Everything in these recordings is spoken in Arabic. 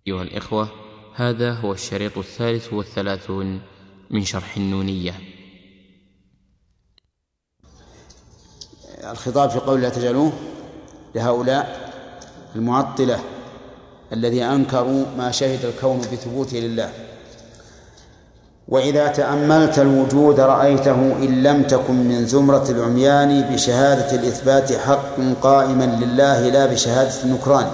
أيها الإخوة، هذا هو الشريط 33 من شرح النونية. الخطاب في قول لا تجعلوه لهؤلاء المعطلة الذي أنكروا ما شهد الكون بثبوته لله. وإذا تأملت الوجود رأيته إن لم تكن من زمرة العميان بشهادة الإثبات حق قائما لله لا بشهادة النكران.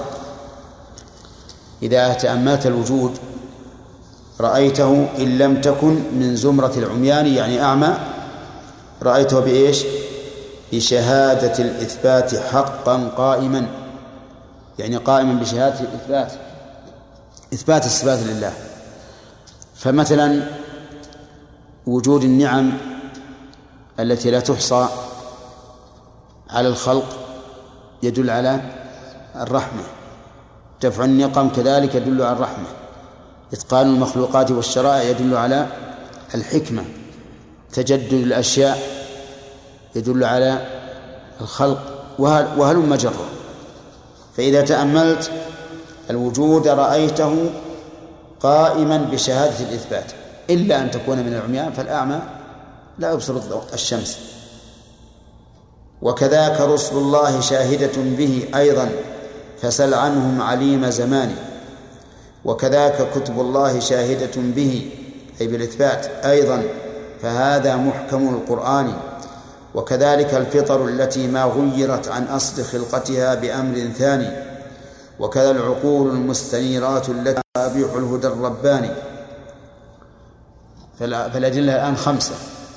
إذا تأملت الوجود رأيته إن لم تكن من زمرة العميان يعني أعمى، رأيته بإيش؟ بشهادة الإثبات حقا قائما، يعني قائما بشهادة الإثبات، إثبات الصفات لله. فمثلا وجود النعم التي لا تحصى على الخلق يدل على الرحمة، دفع النقم كذلك يدل على الرحمة، إتقان المخلوقات والشرائع يدل على الحكمة، تجدد الأشياء يدل على الخلق، وهلم جرا. فإذا تأملت الوجود رأيته قائما بشهادة الإثبات، إلا أن تكون من العميان، فالأعمى لا يبصر الشمس. وكذاك رسل الله شاهدة به أيضا فسل عنهم عليم زمان. وكذاك كتب الله شاهدة به أي بالإثبات أيضا، فهذا محكم القرآن. وكذلك الفطر التي ما غيرت عن أصل خلقتها بأمر ثاني. وكذا العقول المستنيرات التي تابع الهدى الرباني. فالأدلة الآن 5.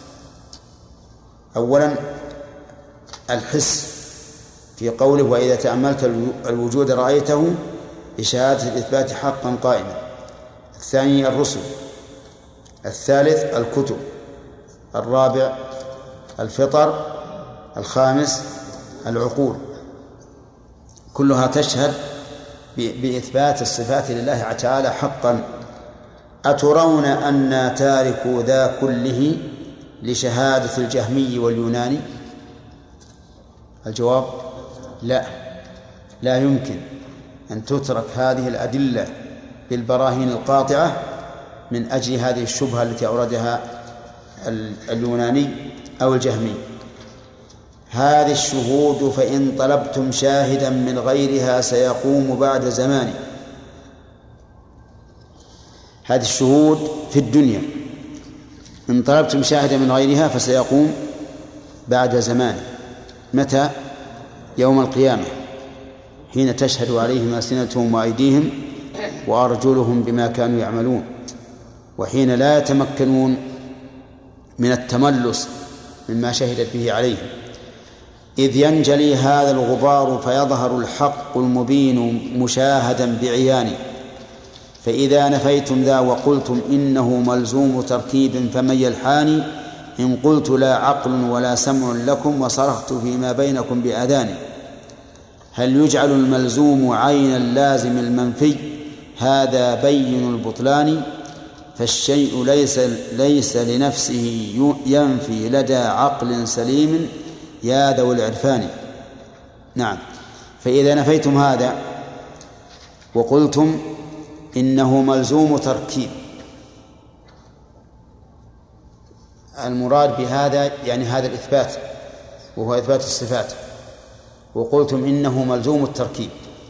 أولا الحس في قوله وإذا تأملت الوجود رأيته بشهادة الإثبات حقا قائما. الثاني الرسل. الثالث الكتب. الرابع الفطر. الخامس العقول. كلها تشهد بإثبات الصفات لله تعالى حقا. أترون أن تاركوا ذا كله لشهادة الجهمي واليوناني؟ الجواب لا يمكن أن تترك هذه الأدلة بالبراهين القاطعة من أجل هذه الشبهة التي أوردها اليوناني أو الجهمي. هذه الشهود فإن طلبتم شاهدا من غيرها سيقوم بعد زمان. هذه الشهود في الدنيا، إن طلبتم شاهدا من غيرها فسيقوم بعد زمان. متى؟ يوم القيامة، حين تشهد عليهم ألسنتهم وأيديهم وأرجلهم بما كانوا يعملون، وحين لا يتمكنون من التملص مما شهدت به عليهم. إذ ينجلي هذا الغبار فيظهر الحق المبين مشاهدا بعيان. فإذا نفيتم ذا وقلتم إنه ملزوم تركيب فمن يلحاني، إن قلت لا عقل ولا سمع لكم وصرخت فيما بينكم بأذان. هل يجعل الملزوم عين اللازم المنفي؟ هذا بين البطلان. فالشيء ليس لنفسه ينفي لدى عقل سليم يا ذوي العرفان. نعم. فإذا نفيتم هذا وقلتم إنه ملزوم تركيب، المراد بهذا يعني هذا الإثبات وهو إثبات الصفات، وقلتم إنه ملزوم التركيب،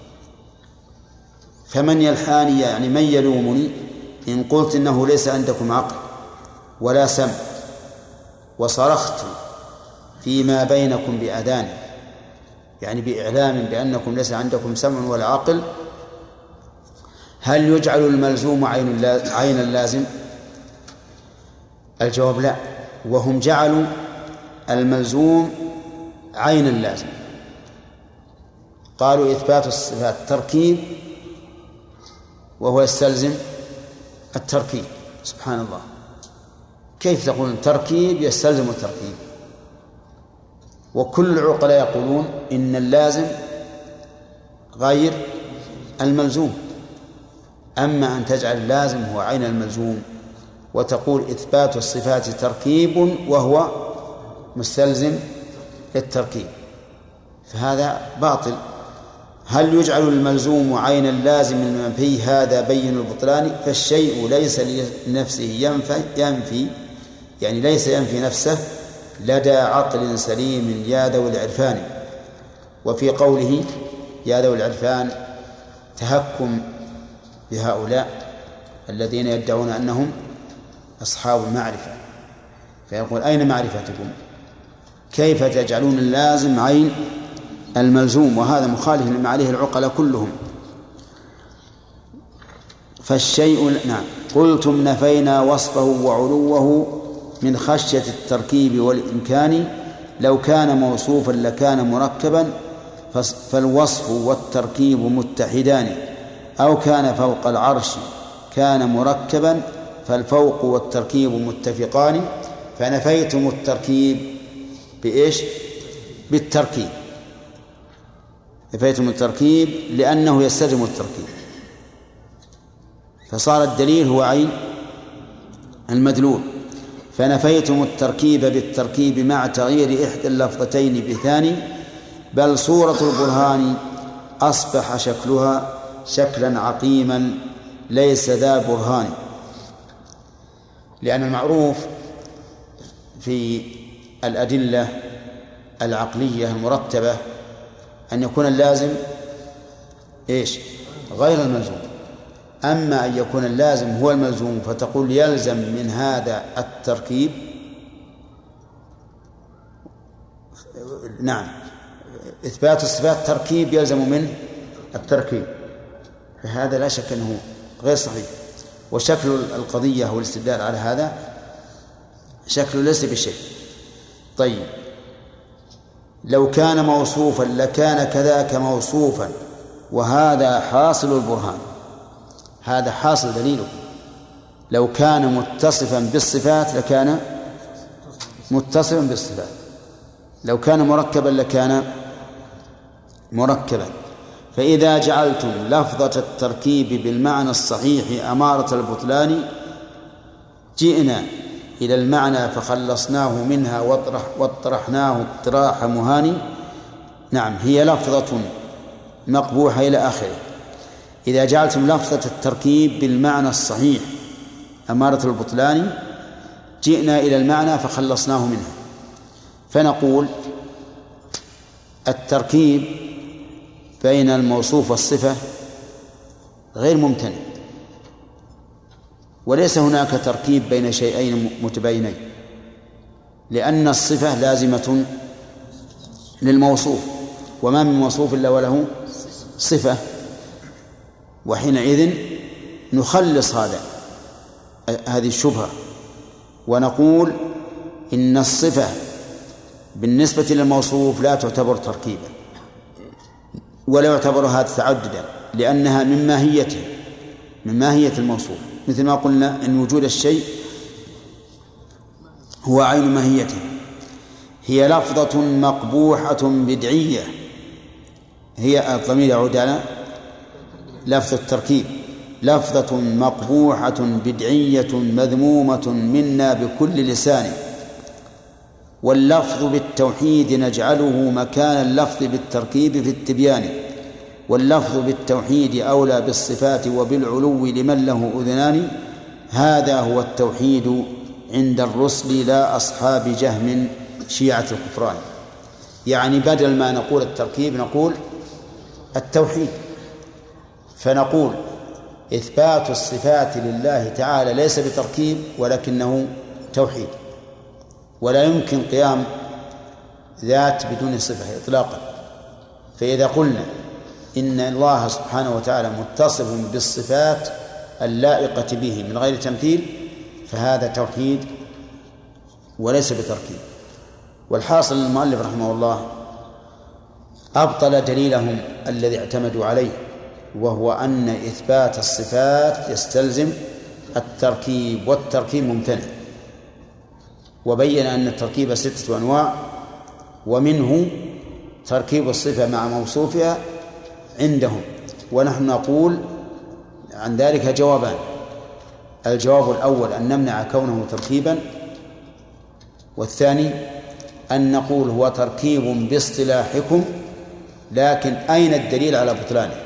فمن يلحاني يعني من يلومني إن قلت إنه ليس عندكم عقل ولا سمع وصرخت فيما بينكم بأذان، يعني بإعلام بأنكم ليس عندكم سمع ولا عقل. هل يجعل الملزوم عين اللازم؟ الجواب لا، وهم جعلوا الملزوم عين اللازم. قالوا إثبات الصفات تركيب وهو يستلزم التركيب. سبحان الله، كيف تقول تركيب يستلزم التركيب؟ وكل العقلاء يقولون إن اللازم غير الملزوم. أما أن تجعل اللازم هو عين الملزوم وتقول إثبات الصفات تركيب وهو مستلزم للتركيب، فهذا باطل. هل يجعل الملزوم عين اللازم المنفي؟ هذا بين البطلان. فالشيء ليس لنفسه ينفي يعني ليس ينفي نفسه لدى عقل سليم يا ذوي العرفان. وفي قوله يا ذوي العرفان تهكم بهؤلاء الذين يدعون أنهم أصحاب المعرفة، فيقول أين معرفتكم؟ كيف تجعلون اللازم عين الملزوم؟ وهذا مخالف لما عليه العقلاء كلهم. فالشيء نعم قلتم نفينا وصفه وعلوه من خشية التركيب والإمكان، لو كان موصوفا لكان مركبا فالوصف والتركيب متحدان، أو كان فوق العرش كان مركبا فالفوق والتركيب متفقان. فنفيتم التركيب بإيش؟ بالتركيب. نفيتم التركيب لأنه يستلزم التركيب، فصار الدليل هو عين المدلول. فنفيتم التركيب بالتركيب مع تغيير إحدى اللفظتين بثاني، بل صورة البرهان أصبح شكلها شكلا عقيما ليس ذا برهان. لأن المعروف في الأدلة العقلية المرتبة أن يكون اللازم إيش؟ غير الملزوم. أما أن يكون اللازم هو الملزوم فتقول يلزم من هذا التركيب، نعم إثبات الصفات تركيب يلزم منه التركيب، فهذا لا شك أنه غير صحيح. وشكل القضية والاستدلال على هذا شكل ليس بشيء. طيب لو كان موصوفا لكان كذاك موصوفا، وهذا حاصل البرهان، هذا حاصل دليله. لو كان متصفا بالصفات لكان متصفا بالصفات، لو كان مركبا لكان مركبا. فإذا جعلتم لفظة التركيب بالمعنى الصحيح أمارة البطلان، جئنا إلى المعنى فخلصناه منها واطرحناه اطراح مهاني. نعم هي لفظة مقبوحة إلى آخره. إذا جعلتم لفظة التركيب بالمعنى الصحيح أمارة البطلان، جئنا إلى المعنى فخلصناه منها. فنقول التركيب بين الموصوف والصفة غير ممتنع، وليس هناك تركيب بين شيئين متباينين، لأن الصفة لازمة للموصوف، وما من موصوف إلا وله صفة. وحينئذ نخلص هذه الشبهة ونقول إن الصفة بالنسبة للموصوف لا تعتبر تركيبا ولا يعتبر هذا تعددا، لأنها من ماهيته، من ماهية الموصوف. مثل ما قلنا إن وجود الشيء هو عين ماهيته. هي لفظة مقبوحة بدعية، هي الضمير يعود على لفظ التركيب، لفظة مقبوحة بدعية مذمومة منا بكل لسان. واللفظ بالتوحيد نجعله مكان اللفظ بالتركيب في التبيان، واللفظ بالتوحيد أولى بالصفات وبالعلو لمن له أذنان. هذا هو التوحيد عند الرسل لا أصحاب جهم شيعة الكفران. يعني بدل ما نقول التركيب نقول التوحيد، فنقول إثبات الصفات لله تعالى ليس بتركيب ولكنه توحيد، ولا يمكن قيام ذات بدون صفة إطلاقا. فإذا قلنا إن الله سبحانه وتعالى متصف بالصفات اللائقة به من غير تمثيل فهذا توحيد وليس بتركيب. والحاصل المؤلف رحمه الله أبطل دليلهم الذي اعتمدوا عليه، وهو أن إثبات الصفات يستلزم التركيب، والتركيب ممتنع. وبين أن التركيب 6 أنواع، ومنه تركيب الصفة مع موصوفها عندهم. ونحن نقول عن ذلك جوابان: الجواب الأول أن نمنع كونه تركيبا، والثاني أن نقول هو تركيب باصطلاحكم لكن أين الدليل على بطلانه؟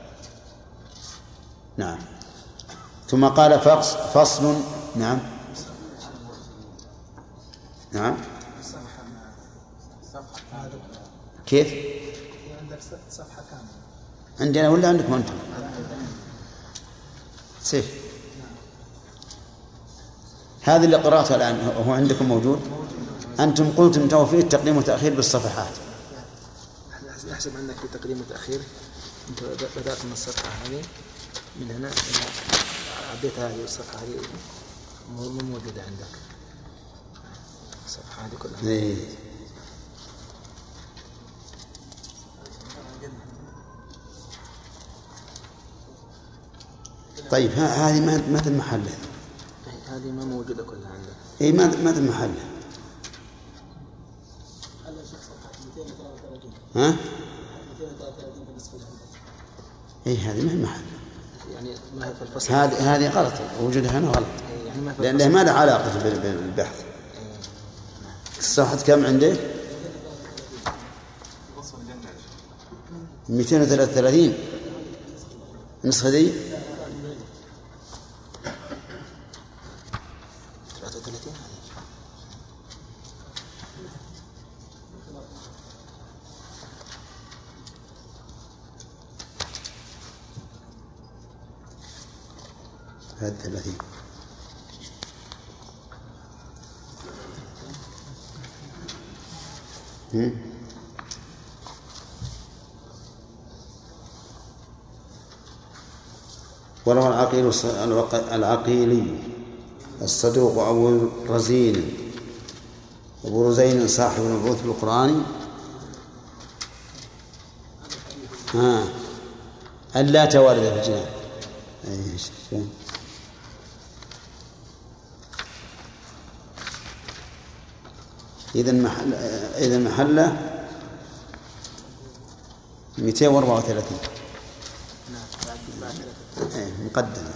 نعم. ثم قال فصل. نعم نعم. كيف؟ عندك صفحة كاملة عندنا ولا عندكم أنتم؟ سيف هذا اللي قرأته الآن هو عندكم موجود؟ أنتم قلتم توفيق التقديم والتأخير بالصفحات. أحسب عندك في تقديم وتأخير أنت بدأت من الصفحة هذه من هنا عديت هذه الصفحة هذه مو موجودة عندك الصفحة هذه كلها. طيب هذه ما في محلها. هذه ما موجودة كلها عندك. إيه ما في محلها. ها؟ إيه هذه ما في محلها. يعني ما هي في الفصل. هذه غلط، وجودها هنا غلط. يعني لأنها ما لها علاقة بالبحث. الصفحة كم عنده؟ 233 النسخة دي. 33 هذا 30. وروى العقيلي الصدوق أبو الرزين أبو رزين صاحب المبعوث بالقرآن ألا توارد في الجنان. إذا محله 234 مقدمة.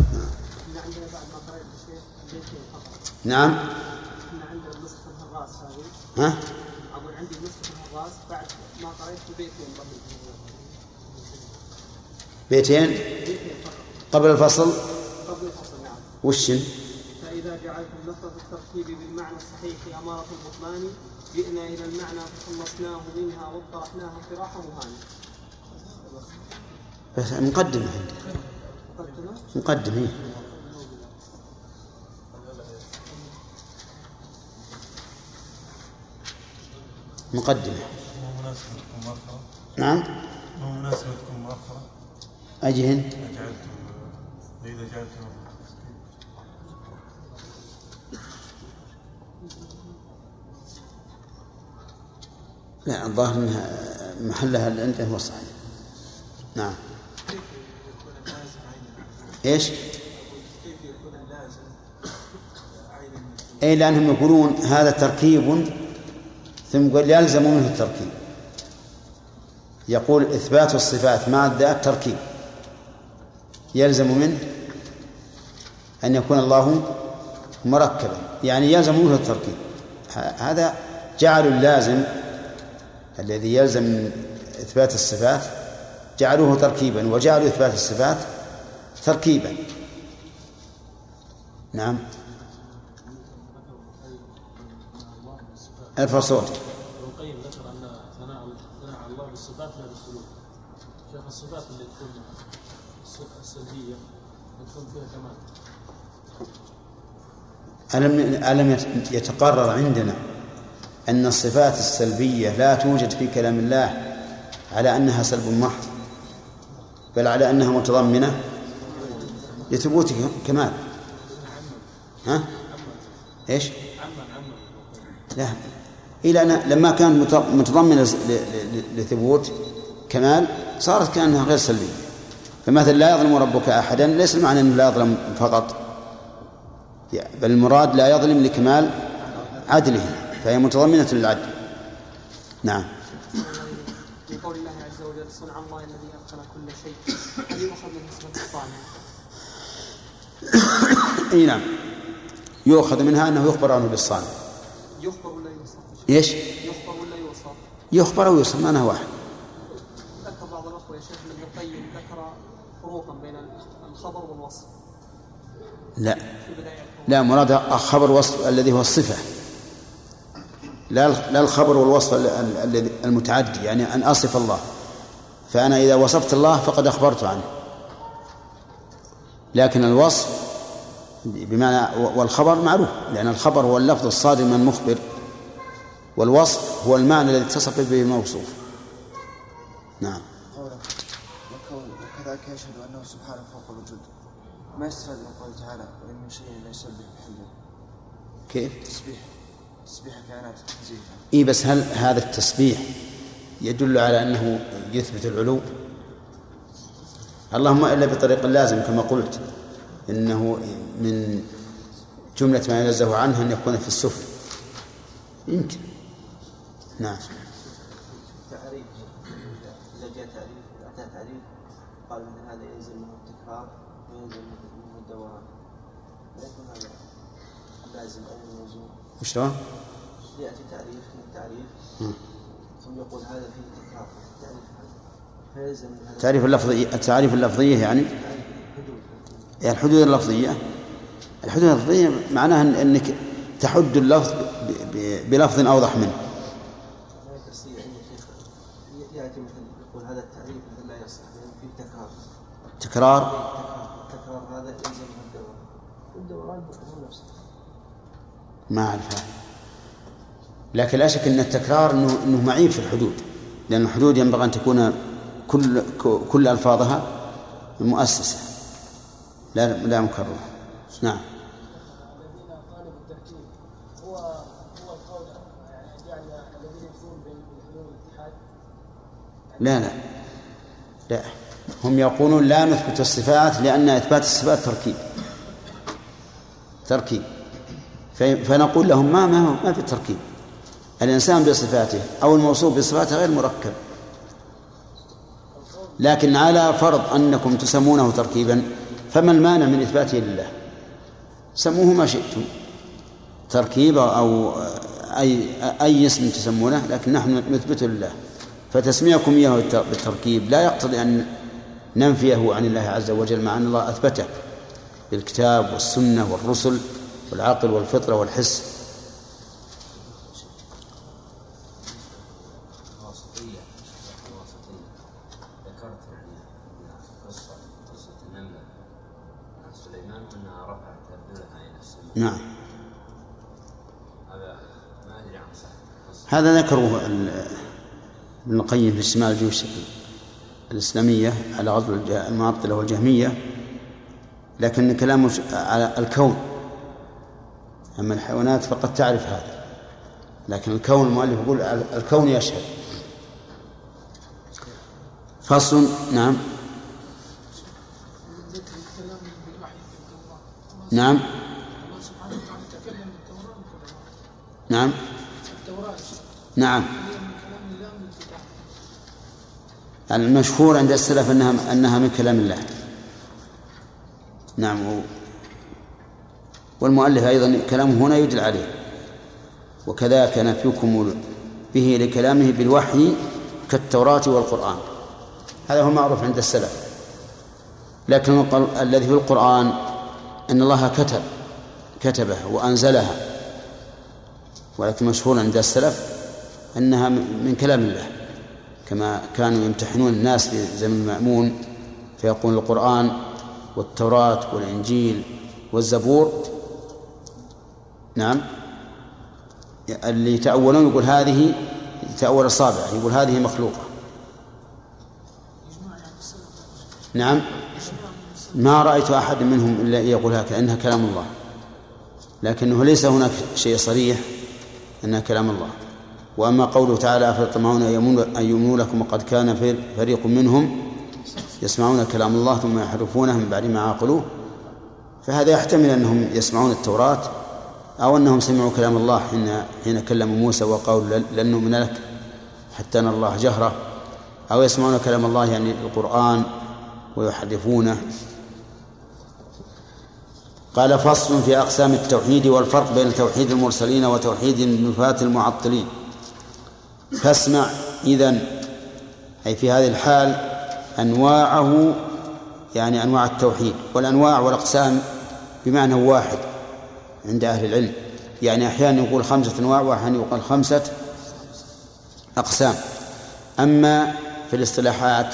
نعم. عندنا نسخة الهراس هذه. ها؟ أقول عندي نسخة الهراس بعد ما قريت بيتين بيتين قبل الفصل. قبل الفصل نعم. وشن؟ فإذا جعلتم لفظ الترتيب بالمعنى الصحيح أمارة البطلان جئنا إلى المعنى فخلصناه منها واطرحناها طراحا مهانا. بس مقدمة عندي. مقدمة. مقدمة. نعم. مناسبتكم مؤخرة. أجهن. إذا جعلتم. لا الظاهر أنها محلها اللي عنده هو صحيح. نعم. إيش؟ أي لأنهم يقولون هذا تركيب ثم قال يلزم منه التركيب. يقول إثبات الصفات مع الذات تركيب يلزم منه أن يكون الله مركبا، يعني يلزم منه التركيب. هذا جعل اللازم الذي يلزم من إثبات الصفات جعلوه تركيبا، وجعلوا إثبات الصفات تركيبا. نعم. الفصول. القيم ذكر أن ثناء الله بالصفات لا بالسلوك. شيخ الصفات اللي تكون السلبية تكون فيها كمال. ألم يتقرر عندنا أن الصفات السلبية لا توجد في كلام الله على أنها سلب محض، بل على أنها متضمنة لثبوت كمال. ها؟ إيش؟ لا، إلى أن لما كان متضمنة لثبوت كمال صارت كأنها غير سلبية. فمثلا لا يظلم ربك أحدا ليس المعنى أنه لا يظلم فقط، بل المراد لا يظلم لكمال عدله، فهي متضمنة للعدل. نعم. في قول الله عز وجل صنع الله الذي أتقن كل شيء، هل يؤخذ من صفة الصانع؟ اي نعم، يؤخذ منها أنه يخبر عنه بالصانع. يخبر ولا يوصف؟ ايش؟ يخبر ولا يوصف؟ يخبر ويوصف، معناه واحد. لا مراد خبر وصف الذي هو الصفة، لا الخبر والوصف المتعدي، يعني أن أصف الله، فأنا إذا وصفت الله فقد أخبرت عنه، لكن الوصف بمعنى والخبر معروف، لأن الخبر هو اللفظ الصادر من المخبر، والوصف هو المعنى الذي اتصف به الموصوف. نعم. وكذلك يشهد أنه سبحانه فوق الوجود، ما يستفاد من قوله تعالى وإن من شيء لا يسبح بحمده. كيف؟ تسبيح كائنات تنزيها. إيه بس هل هذا التسبيح يدل على أنه يثبت العلو؟ اللهم إلا بطريق اللازم كما قلت إنه من جملة ما ينزه عنه أن يكون في السفل، يمكن. نعم. تعريف إذا جاء تعريف أتى تعريف قال من هذا ينزل منه التكرار وينزل منه الدوام، لا يكون هذا لازم أو موزون. وشلون؟ يأتي تعريف من التعريف ثم يقول هذا فيه تكرار التعريف هذا فيلزم من هذا التعريف اللفظية يعني الحدود اللفظية. الحدود اللفظية معناها أنك تحد اللفظ بلفظ أوضح منه. يأتي مثل يقول هذا التعريف مثل لا يصح لأن فيه تكرار هذا يلزم الدوام والدوران هو نفسه. ما أعرف هذا، لكن لا شك أن التكرار أنه معيب في الحدود، لأن الحدود ينبغي أن تكون كل ألفاظها مؤسسة لا مكررة. نعم. الذين طالب التركيب هو القول يعني الذين يقولون بالحلول والاتحاد. لا هم يقولون لا نثبت الصفات لأن إثبات الصفات تركيب فنقول لهم ما في تركيب، الإنسان بصفاته أو الموصوف بصفاته غير مركب، لكن على فرض أنكم تسمونه تركيبا فما المانع من إثباته لله؟ سموه ما شئتم تركيب أو أي اسم تسمونه، لكن نحن نثبته لله، فتسميكم إياه بالتركيب لا يقتضي أن ننفيه عن الله عز وجل، مع أن الله أثبته بالكتاب والسنة والرسل والعقل والفطرة والحس. نعم. هذا ذكره ابن القيم في اجتماع الجيوش الإسلامية على غزو المعطلة والجهمية، لكن كلامه على الكون، أما الحيوانات فقد تعرف هذا، لكن الكون المؤلف يقول الكون يشهد. فصل. نعم. نعم. نعم. نعم. المشهور عند السلف أنها من كلام الله. نعم. والمؤلف أيضا كلامه هنا يدل عليه، وكذاك نفيكم به لكلامه بالوحي كالتوراة والقرآن، هذا هو المعروف عند السلف. لكن الذي في القرآن أن الله كتبه وأنزلها، ولكن مشهور عند السلف أنها من كلام الله، كما كانوا يمتحنون الناس في زمن المأمون فيقول القرآن والتوراة والإنجيل والزبور. نعم. اللي يتأولون يقول هذه تأول الصابع، يقول هذه مخلوقة. نعم. ما رأيت أحد منهم إلا يقول هكذا إنها كلام الله، لكنه ليس هناك شيء صريح أنها كلام الله. وأما قوله تعالى أفتطمعون أن يؤمنوا لكم وقد كان فريق منهم يسمعون كلام الله ثم يحرفونه من بعد ما عقلوه، فهذا يحتمل أنهم يسمعون التوراة أو أنهم سمعوا كلام الله حين كلموا موسى وقالوا لن نؤمن لك حتى نرى الله جهرة، أو يسمعون كلام الله يعني القرآن ويحرفونه. قال فصل في أقسام التوحيد والفرق بين توحيد المرسلين وتوحيد النفاة المعطلين. فاسمع إذن، أي في هذه الحال أنواعه، يعني أنواع التوحيد والأنواع والأقسام بمعنى واحد عند أهل العلم، يعني أحيانا يقول 5 أنواع وأحيانا يقول 5 أقسام. أما في الاصطلاحات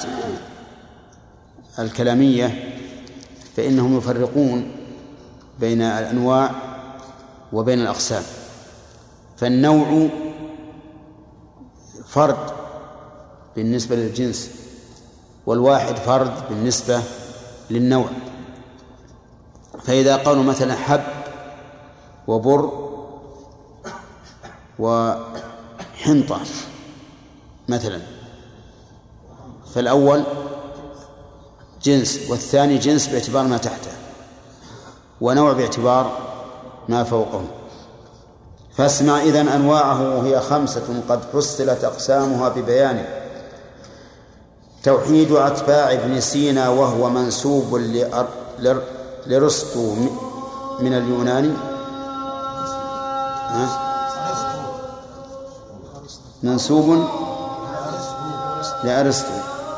الكلامية فإنهم يفرقون بين الأنواع وبين الأقسام، فالنوع فرد بالنسبة للجنس، والواحد فرد بالنسبة للنوع. فإذا قالوا مثلا حب وبر وحنطة مثلا، فالأول جنس والثاني جنس باعتبار ما تحته، ونوع باعتبار ما فوقه. فاسمع إذن أنواعه وهي 5 قد فصلت أقسامها ببيانه. توحيد أتباع ابن سينا وهو منسوب لأرسطو من اليوناني، منسوب لأرسطو.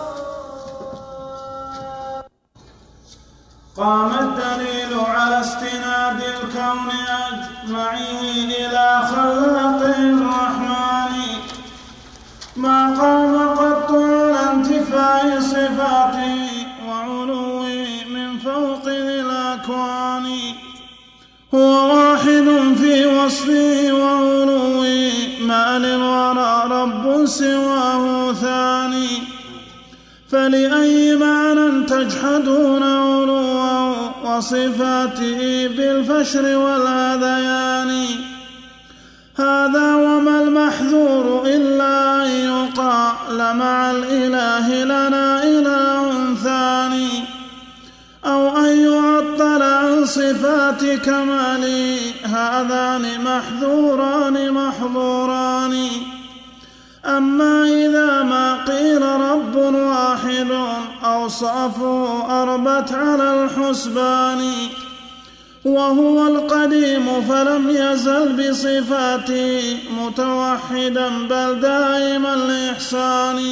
قام الدليل على استناد الكون أجمعه إلى خلاق الرحمن، ما قام قط على انتفاء صفاته وعلوه من فوق ذي الأكوان. هو واحد في وصفه وعلوه، ما للورى رب سواه ثاني. فلأي معنى تجحدون علوه وصفاته بالفشر والهذيان؟ هذا وما المحذور إلا أن يقال مع الإله لنا إله ثاني، أو أن يعطل عن صفات كماله. هذان محذوران محظوران. أما إذا ما قيل رب واحد أوصافه أربت على الحسبان، وهو القديم فلم يزل بصفاته متوحدا بل دائما الإحسان.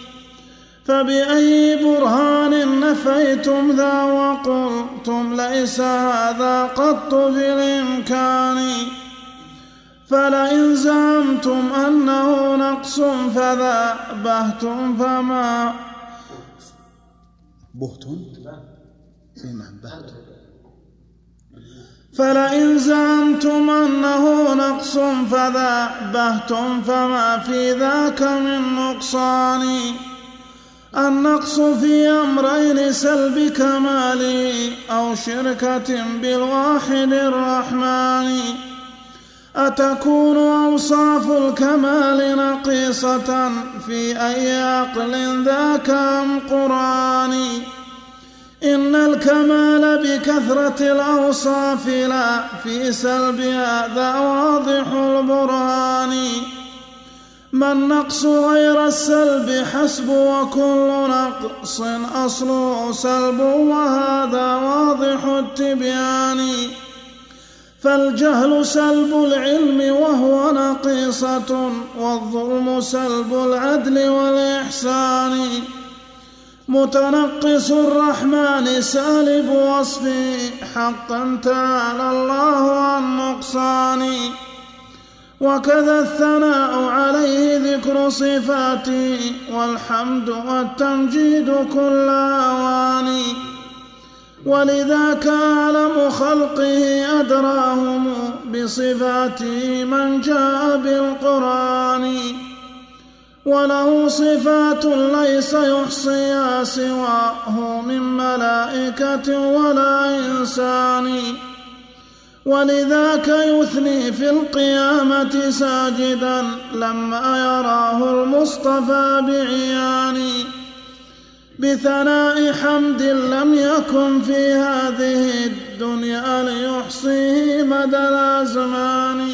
فبأي برهان نفيتم ذا وقلتم ليس هذا قط في الإمكان؟ فلئن زعمتم أنه نقص فذا بهتم فما فلئن زعمتم أنه نقص فذا بهتم فما في ذاك من نقصان. النقص في أمرين سلب كمال أو شركة بالواحد الرحمن. أتكون أوصاف الكمال نقيصة في أي عقل ذاك أم قرآن؟ إن الكمال بكثرة الأوصاف لا في سلبها ذا واضح البرهان. ما النقص غير السلب حسب وكل نقص أصله سلب وهذا واضح التبيان. فالجهل سلب العلم وهو نقيصة، والظلم سلب العدل والإحسان. متنقص الرحمن سالب وصفه حقا تعالى الله عن نقصان. وكذا الثناء عليه ذكر صفاته والحمد والتمجيد كل أوان. ولذاك أعلم خلقه أدراهم بصفاته من جاء بالقرآن. وله صفات ليس يحصيها سواه من ملائكة ولا إنسان. ولذاك يثني في القيامة ساجدا لما يراه المصطفى بعيان. بثناء حمد لم يكن في هذه الدنيا ليحصيه مدى الأزمان.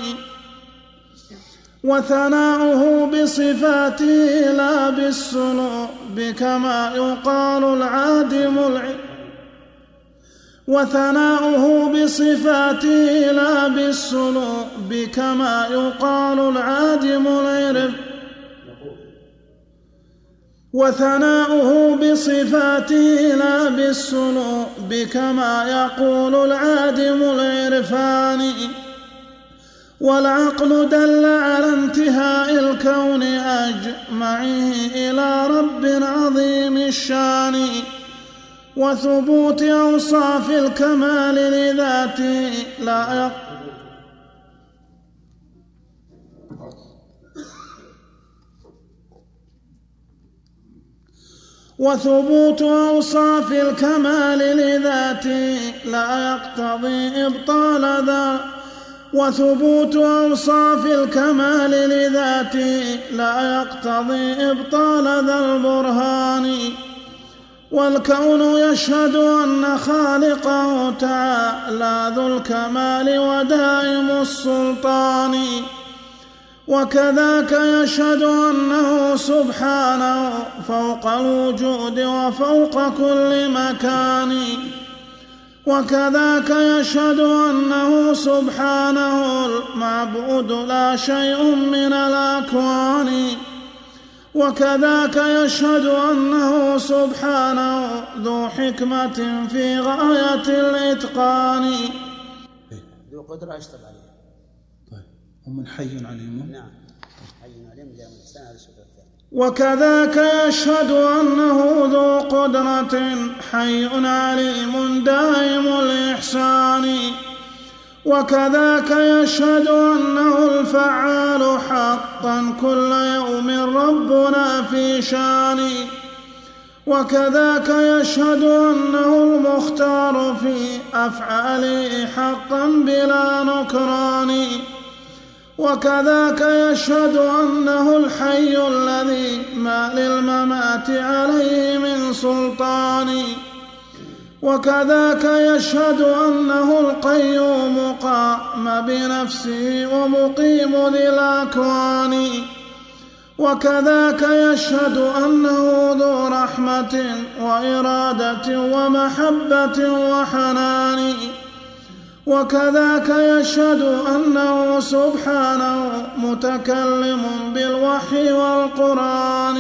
وثناؤه بصفاته لا بالسلوب كما يقال العادم وثناؤه بصفاته لا بالسلوب كما يقال العادم العرف. وثناؤه بصفاته لا بالسلوب كما يقول العادم العرفاني. والعقل دل على انتهاء الكون أجمعه إلى رب عظيم الشان، وثبوت أوصاف الكمال لذاته لا وثبوت أوصاف الكمال لذاته لا يقتضي إبطال ذا وثبوت أوصاف الكمال لذاته لا يقتضي إبطال ذا البرهان. والكون يشهد أن خالقه تعالى ذو الكمال ودائم السلطان، وكذاك يشهد أنه سبحانه فوق الوجود وفوق كل مكان، وكذاك يشهد أنه سبحانه المعبود لا شيء من الأكوان، وكذاك يشهد أنه سبحانه ذو حكمة في غاية الإتقان. ذو قدرة أشتغل عليها. طيب ومن حي عليم؟ نعم حي عليم جاء من السنة على الشكر الثاني. وكذاك يشهد أنه ذو قدرة حي عليم دائم الإحسان، وكذاك يشهد أنه الفعال حقا كل يوم ربنا في شان، وكذاك يشهد أنه المختار في أفعاله حقا بلا نكران، وكذاك يشهد أنه الحي الذي ما للممات عليه من سلطان، وكذاك يشهد أنه القيوم قام بنفسه ومقيم ذي الأكوان، وكذاك يشهد أنه ذو رحمة وإرادة ومحبة وحنان، وكذاك يشهد أنه سبحانه متكلم بالوحي والقرآن،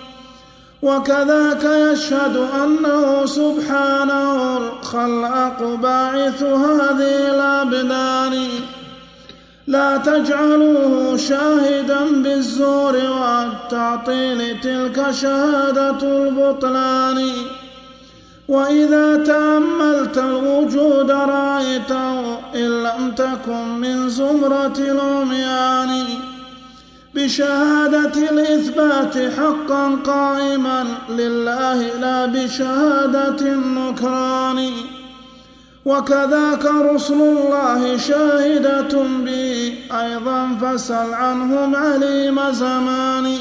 وكذاك يشهد أنه سبحانه الخلاق باعث هذه الأبدان. لا تجعلوه شاهدا بالزور والتعطيل تلك شهادة البطلان، وإذا تأملت الوجود رأيته إن لم تكن من زمرة العميان، بشهادة الإثبات حقا قائما لله لا بشهادة النكران. وكذاك رسل الله شاهدة به أيضا فسل عنهم عليم زمان،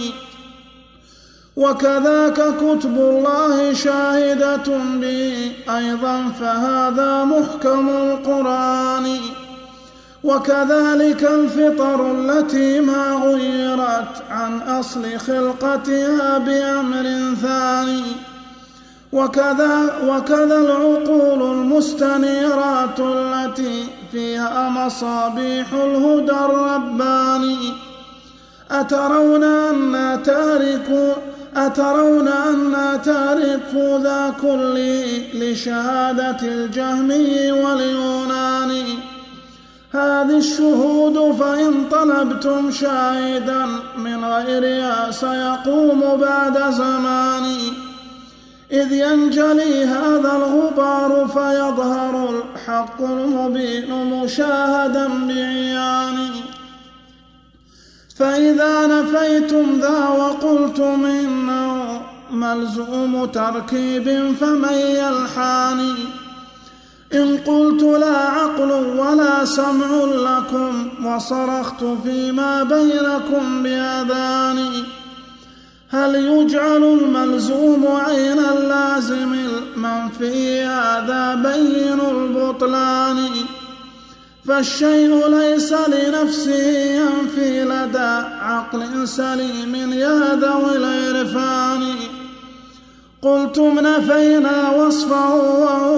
وكذاك كتب الله شاهدة به أيضا فهذا محكم القرآن، وكذلك الفطر التي ما غيرت عن أصل خلقتها بأمر ثاني، وكذا العقول المستنيرات التي فيها مصابيح الهدى الرباني. أترون أن تاركوا ذا كله لشهادة الجهمي واليوناني. هذه الشهود فإن طلبتم شاهدا من غيرها سيقوم بعد زمان، إذ ينجلي هذا الغبار فيظهر الحق المبين مشاهدا بعيان. فإذا نفيتم ذا وقلتم إنه ملزوم تركيب فمن يلحاني، إن قلت لا عقل ولا سمع لكم وصرخت فيما بينكم بأذاني، هل يجعل الملزوم عين اللازم المنفي هذا بين البطلان؟ فالشيء ليس لنفسه ينفي لدى عقل سليم يا ذوي العرفان. قلتم نفينا وصفه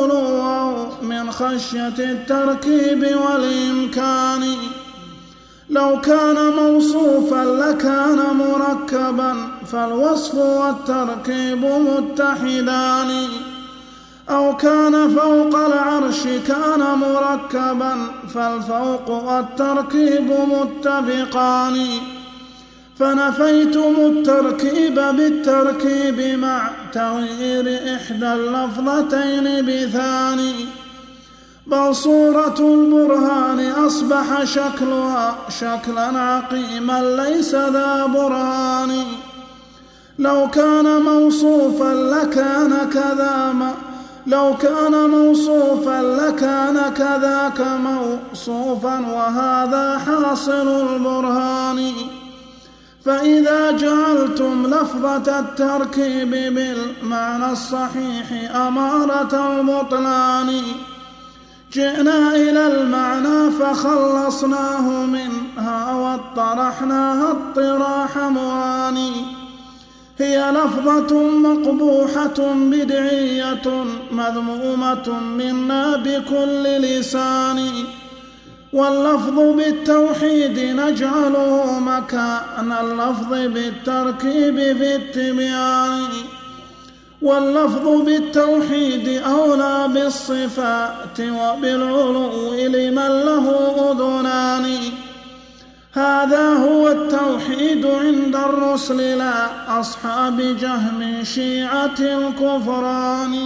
وعلوه من خشية التركيب والإمكان، لو كان موصوفا لكان مركبا فالوصف والتركيب متحدان، أو كان فوق العرش كان مركبا فالفوق والتركيب متفقان، فنفيتم التركيب بالتركيب مع تغيير إحدى اللفظتين بثاني، بل صورة البرهان أصبح شكلها شكلا عقيما ليس ذا برهان، لو كان موصوفا لكان كذاك موصوفا وهذا حاصل البرهان، فإذا جعلتم لفظة التركيب بالمعنى الصحيح أمارة البطلان، جئنا إلى المعنى فخلصناه منها واطرحناها اطراح مواني، هي لفظة مقبوحة بدعية مذمومة منا بكل لسان، واللفظ بالتوحيد نجعله مكان اللفظ بالتركيب في التبيان، واللفظ بالتوحيد أولى بالصفات وبالعلو لمن له أذنان، هذا هو التوحيد عند الرسل لا أصحاب جهم شيعة الكفران.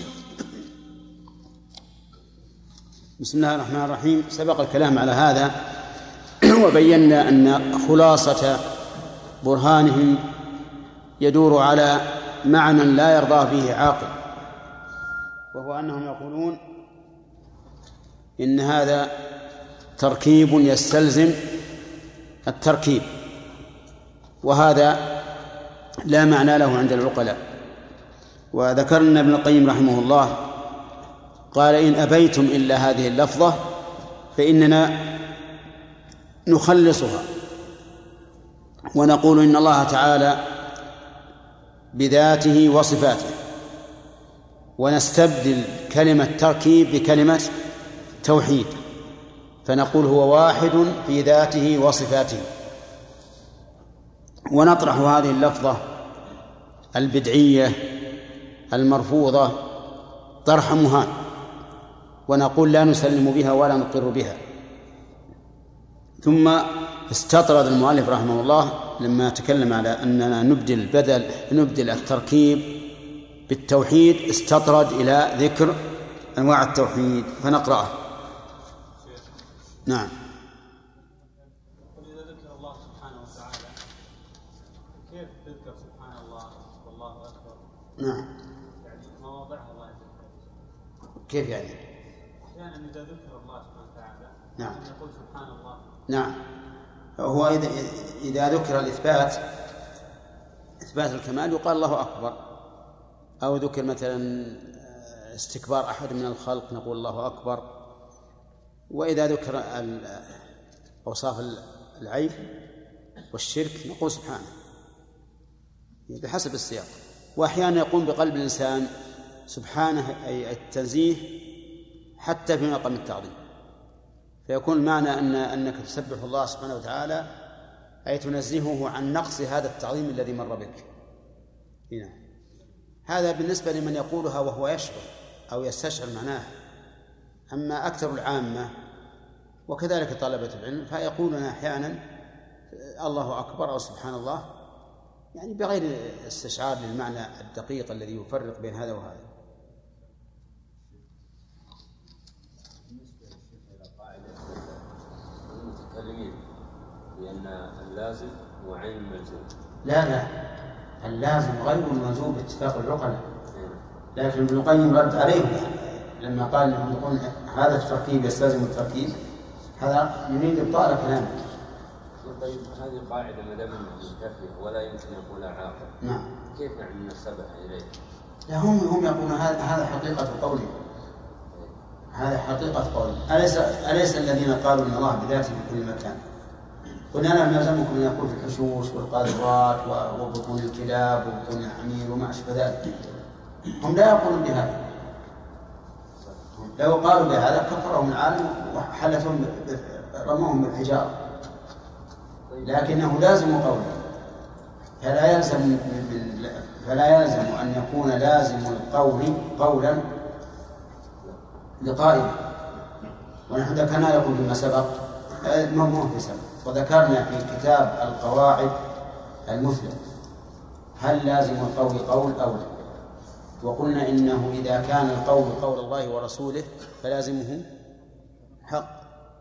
بسم الله الرحمن الرحيم. سبق الكلام على هذا وبينا أن خلاصة برهانهم يدور على معنى لا يرضاه به عاقل، وهو أنهم يقولون إن هذا تركيب يستلزم التركيب، وهذا لا معنى له عند العقلاء. وذكرنا ابن القيم رحمه الله قال إن أبيتم إلا هذه اللفظة فإننا نخلصها ونقول إن الله تعالى بذاته وصفاته، ونستبدل كلمة تركيب بكلمة توحيد، فنقول هو واحد في ذاته وصفاته، ونطرح هذه اللفظة البدعية المرفوضة طرح مهان، ونقول لا نسلم بها ولا نقر بها. ثم استطرد المؤلف رحمه الله لما تكلم على أننا نبدل التركيب بالتوحيد، استطرد إلى ذكر أنواع التوحيد، فنقرأه. نعم. وإذا ذكر الله سبحانه وتعالى كيف تذكر سبحان الله والله أكبر؟ نعم. يعني مواضعها الله يذكر. كيف يعني؟ أحيانا إذا ذكر الله سبحانه وتعالى نعم يقول سبحان الله. نعم. هو إذا ذكر إثبات الكمال يقال الله أكبر، أو ذكر مثلا استكبار أحد من الخلق نقول الله أكبر، وإذا ذكر أوصاف العيب والشرك نقول سبحانه بحسب السياق. وأحيانا يقوم بقلب الإنسان سبحانه أي التنزيه حتى في مقام التعظيم، فيكون المعنى أنك تسبح الله سبحانه وتعالى أي تنزهه عن نقص هذا التعظيم الذي مر بك. هنا هذا بالنسبة لمن يقولها وهو يشعر أو يستشعر معناها. أما أكثر العامة وكذلك طلبة العلم فيقولون أحيانا الله أكبر أو سبحان الله، يعني بغير استشعار للمعنى الدقيق الذي يفرق بين هذا وهذا. بالنسبة إلى قاعدة المتكلمين بأن اللازم هو عين الملزوم. لا اللازم غير الملزوم باتفاق العقلاء، لكن ابن القيم رد عليهم لما قال انهم يقولون هذا التركيب يستلزم التركيب، هذا يريد ابطال كلامه. طيب هذه قاعدة ما دام انها منتفية ولا يمكن يقولها عاقل. نعم. كيف يعني نسبها إليه؟ لا هم يقولون هذا حقيقة قوله، هذا حقيقة قوله. أليس الذين قالوا ان الله بذاته في كل مكان؟ قلنا أنا نلزمكم أن يقول في الحشوش والقاذورات وبطون الكلاب وبطون الحمير وما أشبه ذلك. هم لا يقولون بهذا. لو قالوا بهذا كفرهم العالم وحلتهم رموهم بالحجارة. لكنه لازم قوله، فلا يلزم أن يكون لازم القول قولا لقائله. ونحن ذكرنا لكم فيما سبق وذكرنا في كتاب القواعد المثلى هل لازم القول قول أو لا، وقلنا إنه إذا كان القول قول الله ورسوله فلازمه حق،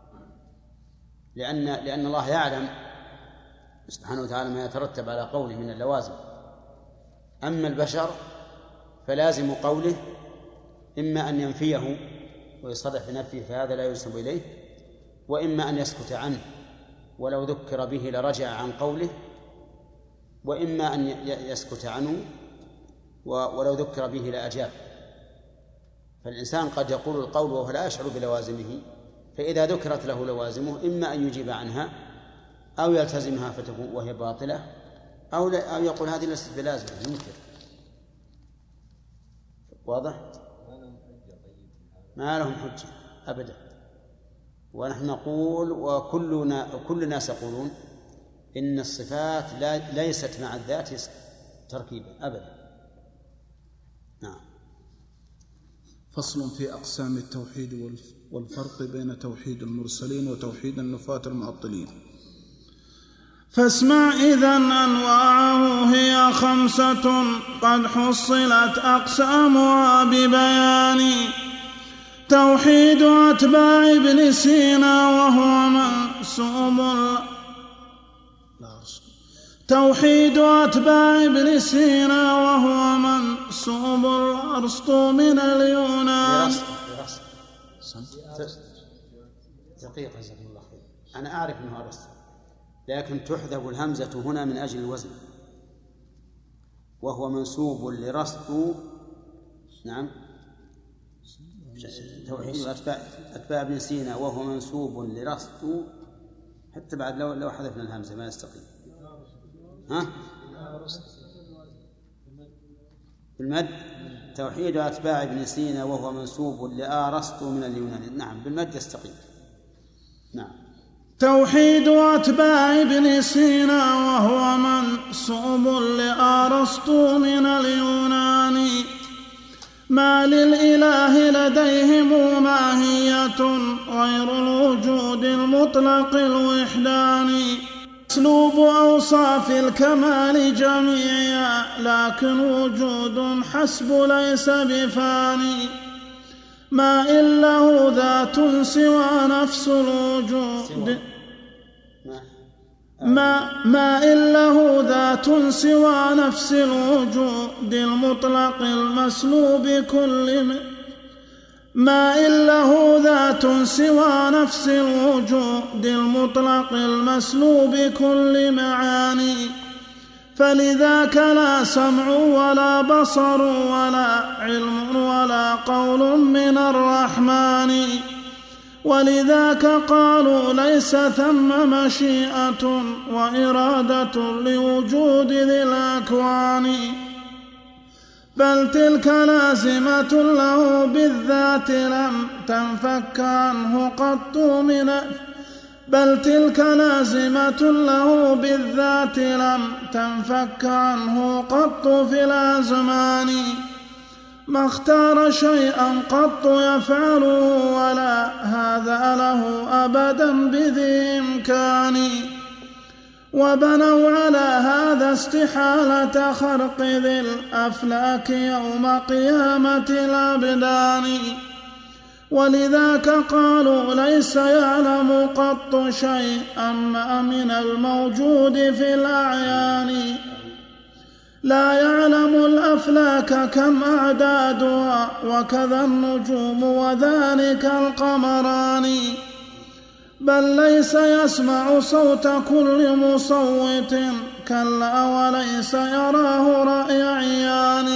لأن الله يعلم سبحانه وتعالى ما يترتب على قوله من اللوازم. أما البشر فلازم قوله إما أن ينفيه ويصرح بنفيه فهذا لا ينسب إليه، وإما أن يسكت عنه ولو ذكر به لرجع عن قوله، وإما أن يسكت عنه ولو ذكر به لأجاب. فالإنسان قد يقول القول وهو لا يشعر بلوازمه، فإذا ذكرت له لوازمه إما أن يجيب عنها أو يلتزمها فتكون وهي باطلة، أو يقول هذه ليست بلازمة ينكر. واضح؟ ما لهم حجة أبدا. ونحن نقول وكل الناس يقولون إن الصفات ليست مع الذات تركيبا أبدا. نعم. فصل في أقسام التوحيد والفرق بين توحيد المرسلين وتوحيد النفاة المعطلين. فاسمع إذن أنواعه هي 5 قد حصلت أقسامها ببيان. توحيد أتباع ابن سينا وهو منسوب الأرسطو من اليونان. دقيقة جزاكم الله خير. أنا أعرف أنه أرسطو، لكن تحذف الهمزة هنا من أجل الوزن، وهو منسوب لرسطو. نعم، توحيد أتباع ابن سينا وهو منسوب لرسطو، حتى بعد لو حذفنا الهمزة ما يستقيم. ها؟ بالمد. توحيد أتباع ابن سينا وهو منسوب لأرسطو من اليونان. نعم، بالمد يستقيم. نعم. توحيد أتباع ابن سينا وهو منسوب لأرسطو من اليونان. ما للإله لديهم ماهية غير الوجود المطلق الوحداني. أسلوب أوصاف الكمال جميعا لكن وجود حسب ليس بفاني. ما إن له ذات سوى نفس الوجود ما إن له ذات سوى نفس الوجود المطلق المسلوب كل ما إن له ذات سوى نفس الوجود المطلق المسلوب كل معاني. فلذاك لا سمع ولا بصر ولا علم ولا قول من الرحمن. ولذاك قالوا ليس ثم مشيئة وإرادة لوجود ذي الأكوان، بل تلك لازمة له بالذات لم تنفك عنه قط بل تلك لازمة له بالذات لم تنفك عنه قط في الأزمان. ما اختار شيئا قط يفعله ولا هذا له أبدا بذي إمكان. وبنوا على هذا استحالة خرق ذي الأفلاك يوم قيامة الأبدان. ولذاك قالوا ليس يعلم قط شيئا ما من الموجود في الأعيان. لا يعلم الأفلاك كم أعدادها وكذا النجوم وذلك القمران. بل ليس يسمع صوت كل مصوت كلا وليس يراه رأي عيان.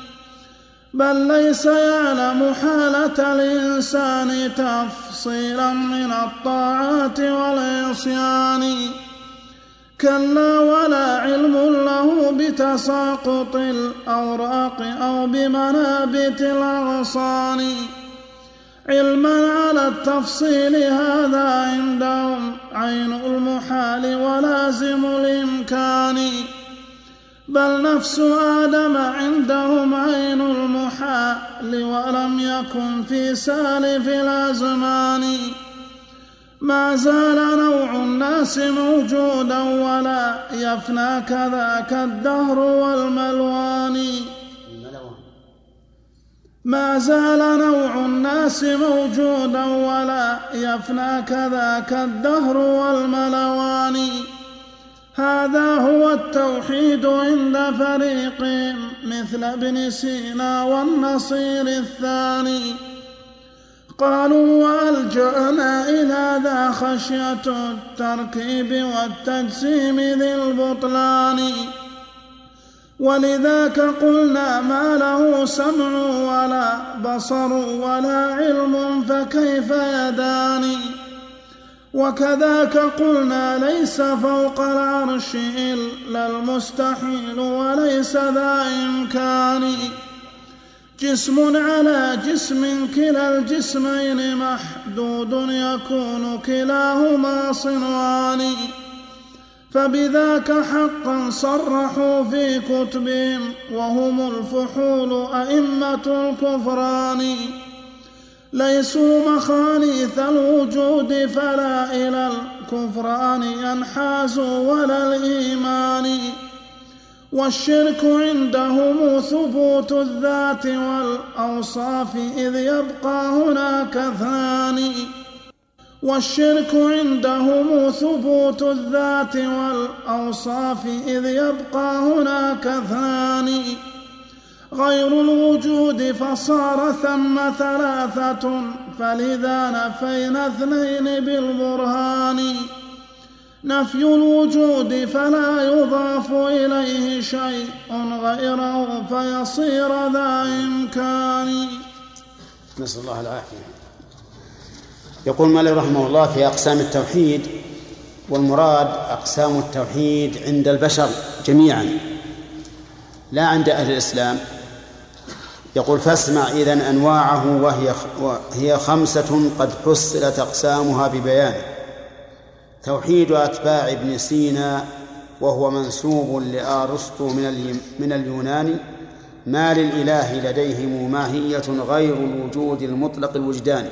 بل ليس يعلم حالة الإنسان تفصيلا من الطاعات والعصيان. كلا ولا علم له بتساقط الأوراق أو بمنابت الأغصان. علما على التفصيل هذا عندهم عين المحال المحال ولازم الإمكان، بل نفس آدم عندهم عين المحال ولم يكن في سالف الأزمان. ما زال نوع الناس موجودا ولا يفنى كذاك الدهر والملوان. ما زال نوع الناس موجودا ولا يفنى كذاك الدهر والملوان. هذا هو التوحيد عند فريقهم مثل ابن سينا والنصير الثاني. قالوا وألجأنا إلى ذا خشية التركيب والتجسيم ذي البطلان. ولذاك قلنا ما له سمع ولا بصر ولا علم فكيف يداني. وكذاك قلنا ليس فوق العرش إلا المستحيل وليس ذا إمكان. جسم على جسم كلا الجسمين محدود يكون كلاهما صنوان. فبذاك حقا صرحوا في كتبهم وهم الفحول أئمة الكفران. ليسوا مخاليث الوجود فلا إلى الكفران ينحازوا ولا الإيمان. والشرك عندهم ثبوت الذات والأوصاف إذ يبقى هناك اثنان. والشرك عندهم ثبوت الذات والأوصاف إذ يبقى هناك اثنان. غير الوجود فصار ثم ثلاثة فلذا نفينا اثنين بالبرهان. نفي الوجود فلا يضاف إليه شيء غيره فيصير ذا إمكان. نسأل الله العافية. يقول مالك رحمه الله في أقسام التوحيد، والمراد أقسام التوحيد عند البشر جميعا لا عند أهل الإسلام. يقول فاسمع إذن أنواعه وهي 5 قد حصلت أقسامها ببيانه. توحيد أتباع ابن سينا وهو منسوب لأرسطو من اليونان. ما للإله لديهم ماهية غير الوجود المطلق الوجداني.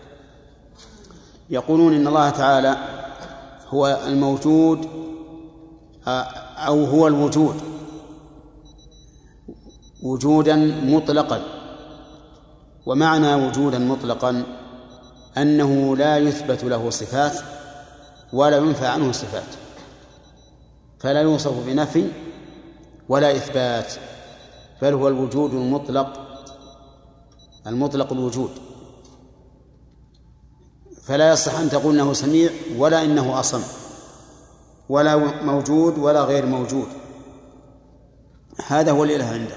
يقولون إن الله تعالى هو الموجود أو هو الوجود وجودا مطلقا. ومعنى وجودا مطلقا أنه لا يثبت له صفات ولا ينفى عنه صفات، فلا يوصف بنفي ولا إثبات، بل هو الوجود المطلق الوجود. فلا يصح أن تقول إنه سميع ولا إنه أصم ولا موجود ولا غير موجود. هذا هو الإله عنده.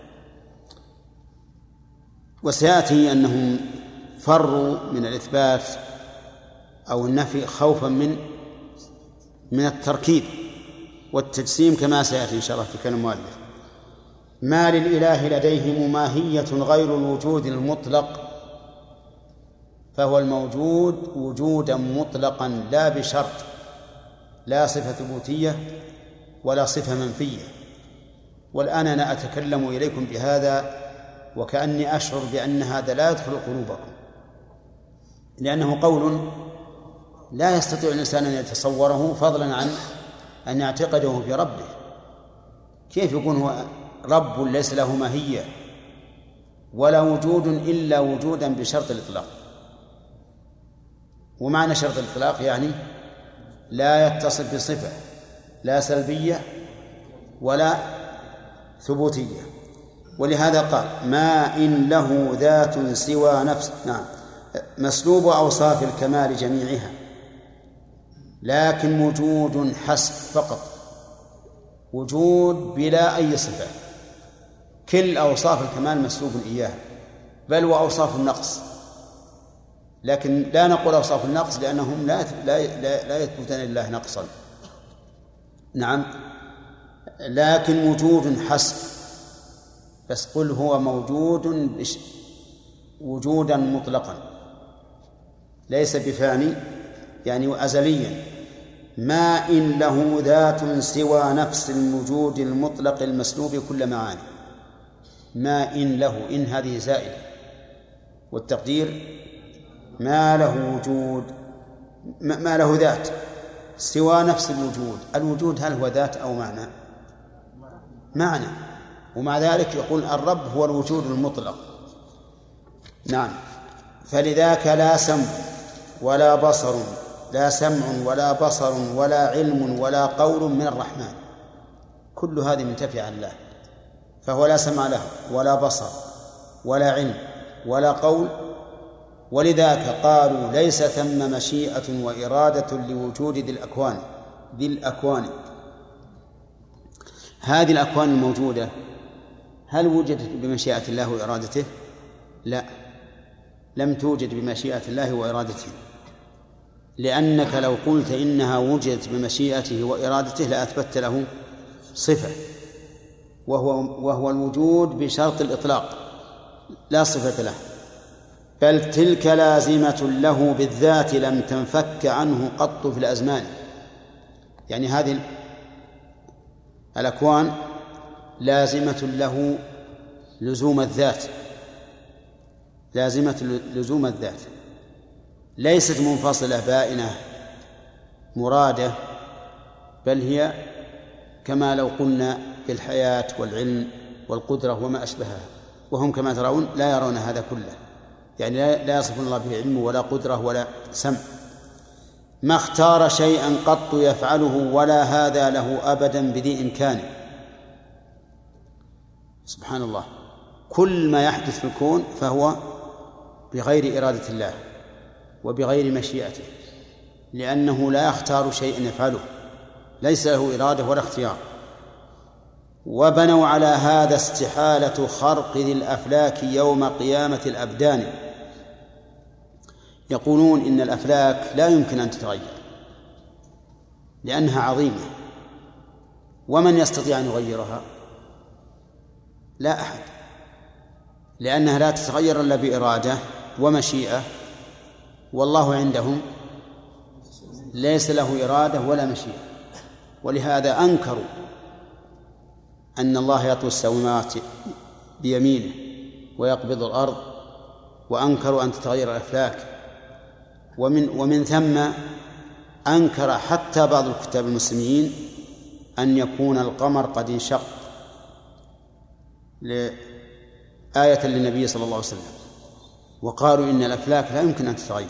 وسيأتي أنهم فروا من الإثبات أو النفي خوفا من التركيب والتجسيم كما سيأتي إن شاء الله في كلام المؤلف. ما للإله لديهم ماهية غير الوجود المطلق فهو الموجود وجودا مطلقا لا بشرط، لا صفة ثبوتية ولا صفة منفية. والآن أنا أتكلم إليكم بهذا وكأني أشعر بأن هذا لا يدخل قلوبكم، لأنه قول لا يستطيع الإنسان أن يتصوره فضلا عن أن يعتقده بربه. كيف يكون هو رب ليس له ماهية ولا وجود إلا وجودا بشرط الإطلاق؟ ومعنى شرط الإطلاق يعني لا يتصف بصفة لا سلبية ولا ثبوتية. ولهذا قال ما إن له ذات سوى نفس. نعم، مسلوب أوصاف الكمال جميعها لكن وجود حسب فقط، وجود بلا أي صفة. كل أوصاف الكمال مسلوب إياها، بل وأوصاف النقص، لكن لا نقول أوصاف النقص لأنهم لا يثبتون لله نقصا. نعم، لكن وجود حسب، بس قل هو موجود وجودا مطلقا ليس بفاني يعني أزليا، ما إن له ذات سوى نفس الوجود المطلق المسلوب كل معاني. ما إن له، إن هذه زائدة، والتقدير ما له وجود، ما له ذات سوى نفس الوجود. الوجود هل هو ذات أو معنى؟ معنى. ومع ذلك يقول الرب هو الوجود المطلق. نعم. فلذاك لا سمع ولا بصر، لا سمع ولا بصر ولا علم ولا قول من الرحمن، كل هذه منتفية عن الله، فهو لا سمع له ولا بصر ولا علم ولا قول. ولذاك قالوا ليس ثم مشيئة وإرادة لوجود ذي الأكوان. هذه الأكوان الموجودة هل وجدت بمشيئة الله وإرادته؟ لا، لم توجد بمشيئة الله وإرادته، لأنك لو قلت إنها وجدت بمشيئته وإرادته لأثبت له صفة، وهو الوجود بشرط الإطلاق لا صفة له، بل تلك لازمة له بالذات لم تنفك عنه قط في الأزمان. يعني هذه الأكوان لازمة له لزوم الذات، لازمة لزوم الذات، ليست منفصلة بائنة مرادة، بل هي كما لو قلنا بالحياة والعلم والقدرة وما أشبهها، وهم كما ترون لا يرون هذا كله، يعني لا يصفون الله به علم ولا قدرة ولا سمع. ما اختار شيئا قط يفعله ولا هذا له أبدا بذي إمكانه. سبحان الله، كل ما يحدث في الكون فهو بغير إرادة الله وبغير مشيئته، لأنه لا يختار شيئا يفعله، ليس له إرادة ولا اختيار. وبنوا على هذا استحالة خرق ذي الأفلاك يوم قيامة الأبدان. يقولون إن الأفلاك لا يمكن أن تتغير لأنها عظيمة، ومن يستطيع أن يغيرها؟ لا أحد، لأنها لا تتغير إلا بإرادة ومشيئة، والله عندهم ليس له إرادة ولا مشيئة. ولهذا أنكروا أن الله يطوي السماوات بيمينه ويقبض الأرض، وأنكروا أن تتغير الأفلاك. ومن ثم أنكر حتى بعض الكتاب المسلمين أن يكون القمر قد انشق، آية للنبي صلى الله عليه وسلم، وقالوا إن الأفلاك لا يمكن أن تتغير،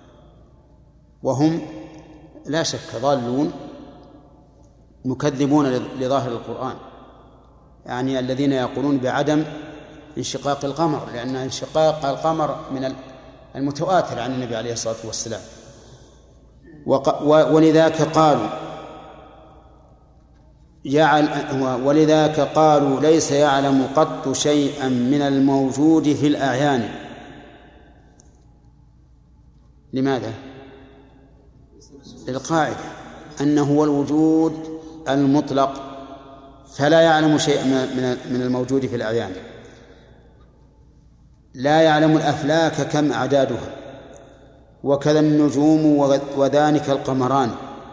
وهم لا شك ضالون مكذبون لظاهر القرآن، يعني الذين يقولون بعدم انشقاق القمر، لأن انشقاق القمر من المتواتر عن النبي عليه الصلاة والسلام. ولذاك قالوا ليس يعلم قط شيئا من الموجود في الأعيان. لماذا؟ للقاعدة أنه هو الوجود المطلق، فلا يعلم شيئا من الموجود في الأعيان. لا يعلم الأفلاك كم أعدادها، وكذا النجوم وذلك القمران،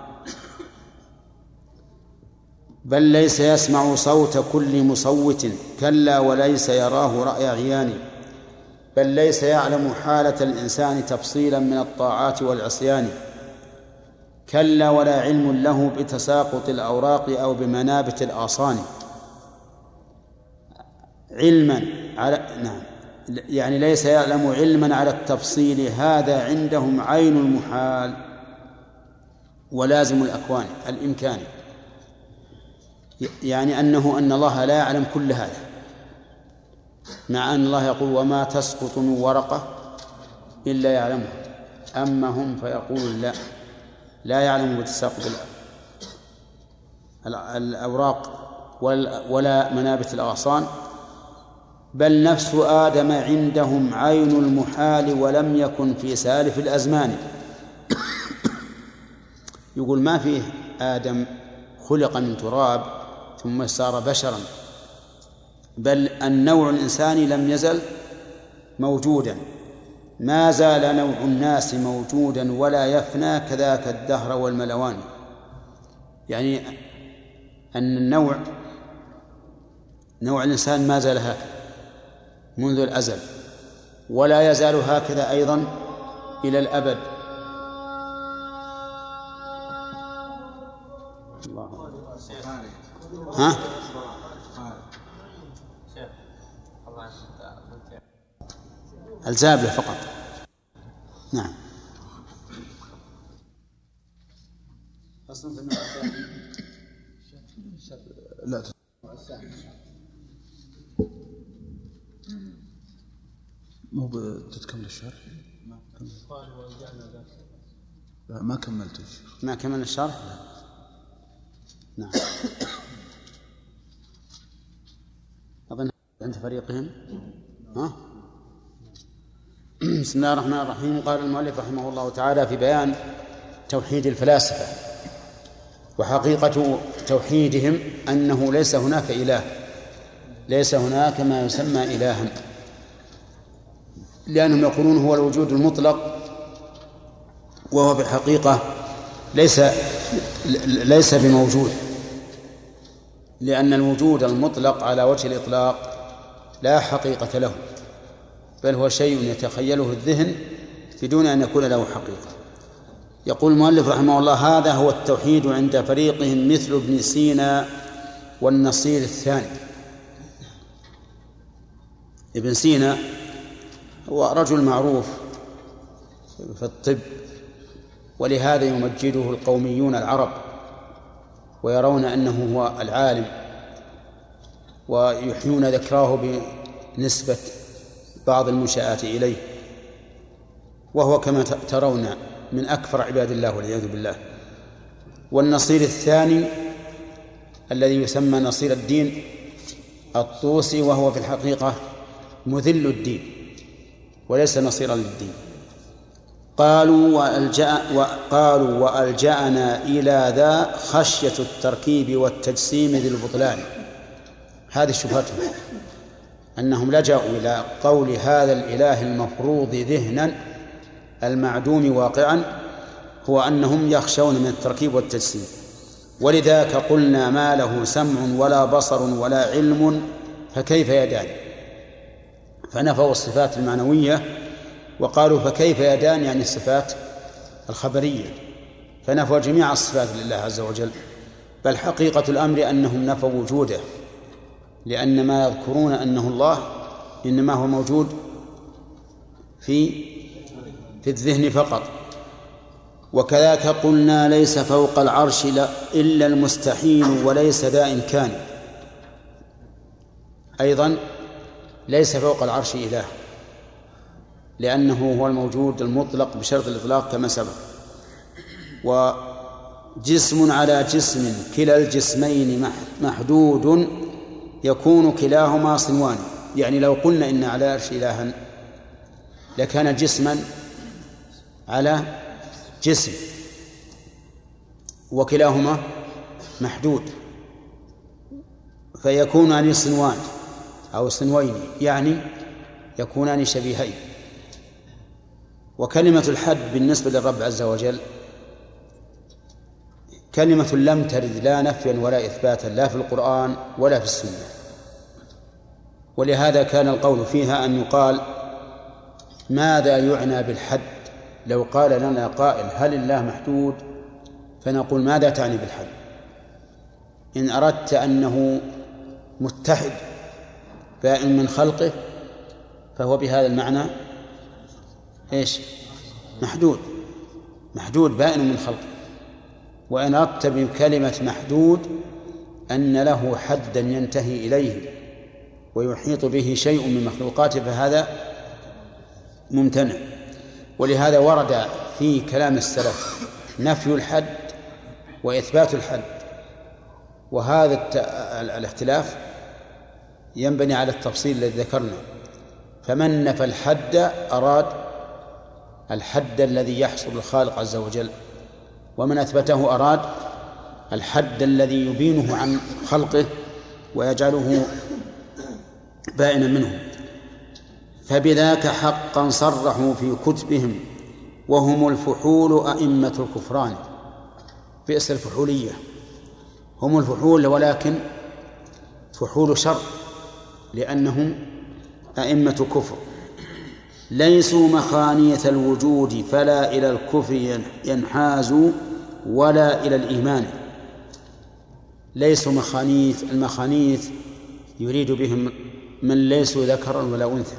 بل ليس يسمع صوت كل مصوت، كلا وليس يراه رأي عيان، بل ليس يعلم حالة الإنسان تفصيلا من الطاعات والعصيان، كلا ولا علم له بتساقط الأوراق أو بمنابت الآصان. علما على يعني ليس يعلم علما على التفصيل، هذا عندهم عين المحال ولازم الأكوان الإمكاني، يعني أن الله لا يعلم كل هذا، مع أن الله يقول وما تسقط من ورقة إلا يعلمها، أما هم فيقول لا يعلم بتساقط الأوراق ولا منابت الأغصان، بل نفس آدم عندهم عين المحال ولم يكن في سالف الأزمان. يقول ما فيه آدم خلق من تراب ثم صار بشرا، بل النوع الإنساني لم يزل موجودا، ما زال نوع الناس موجودا ولا يفنى، كذاك الدهر والملوان. يعني أن نوع الإنسان ما زال هكذا منذ الأزل ولا يزال هكذا أيضا إلى الأبد. ها؟ الزابلة فقط. نعم. أصلا في النوع الثاني لا مو بتتكمل الشرح؟ لا ما كملت الشرح. ما كمل الشرح؟ نعم. أظن عند فريقهم. ها؟ بسم الله الرحمن الرحيم. قال المؤلف رحمه الله تعالى في بيان توحيد الفلاسفة وحقيقة توحيدهم أنه ليس هناك إله، ليس هناك ما يسمى إلها، لأنهم يقولون هو الوجود المطلق، وهو في الحقيقة ليس بموجود، لأن الوجود المطلق على وجه الإطلاق لا حقيقة له، بل هو شيء يتخيله الذهن بدون أن يكون له حقيقة. يقول المؤلف رحمه الله: هذا هو التوحيد عند فريقهم مثل ابن سينا والنصير الثاني. ابن سينا هو رجل معروف في الطب، ولهذا يمجده القوميون العرب ويرون أنه هو العالم، ويحيون ذكراه بنسبة بعض المنشآت إليه، وهو كما ترون من أكثر عباد الله والعياذ بالله. والنصير الثاني الذي يسمى نصير الدين الطوسي، وهو في الحقيقة مذل الدين وليس نصيرا للدين. قالوا وألجأنا إلى ذا خشية التركيب والتجسيم ذي البطلان. هذه شبهتهم، أنهم لجأوا إلى قول هذا الإله المفروض ذهنا المعدوم واقعا، هو أنهم يخشون من التركيب والتجسيم. ولذاك قلنا ما له سمع ولا بصر ولا علم فكيف يدان. فنفوا الصفات المعنوية وقالوا فكيف يدان، يعني الصفات الخبرية، فنفوا جميع الصفات لله عز وجل. بل حقيقة الأمر أنهم نفوا وجوده، لأن ما يذكرون أنه الله إنما هو موجود في الذهن فقط. وكذاك قلنا ليس فوق العرش إلا المستحيل وليس داء كان. أيضا ليس فوق العرش إله، لأنه هو الموجود المطلق بشرط الإطلاق كما سبق. وجسم على جسم كلا الجسمين محدود يكون كلاهما صنوان. يعني لو قلنا إن على العرش إلها لكان جسما على جسم وكلاهما محدود، فيكونان صنوان أو صنوين، يعني يكونان شبيهين. وكلمة الحد بالنسبة للرب عز وجل كلمة لم ترد لا نفيا ولا إثباتا لا في القرآن ولا في السنة، ولهذا كان القول فيها أن يقال ماذا يعنى بالحد. لو قال لنا قائل هل الله محدود، فنقول ماذا تعني بالحد؟ إن أردت أنه متحد بائن من خلقه فهو بهذا المعنى إيش؟ محدود بائن من خلقه. وإن أردت بكلمة محدود أن له حدا ينتهي إليه ويحيط به شيء من مخلوقاته فهذا ممتنع. ولهذا ورد في كلام السلف نفي الحد وإثبات الحد، وهذا الاختلاف ينبني على التفصيل الذي ذكرنا. فمن نفى الحد أراد الحد الذي يحصل الخالق عز وجل، ومن أثبته أراد الحد الذي يبينه عن خلقه ويجعله بائنا منه. فبذاك حقا صرحوا في كتبهم وهم الفحول أئمة الكفران. بئس الفحولية، هم الفحول ولكن فحول شر، لأنهم أئمة كفر. ليسوا مخانية الوجود فلا إلى الكفر ينحازوا ولا إلى الإيمان. ليسوا مخانيث، المخانيث يريد بهم من ليسوا ذكرا ولا أنثى،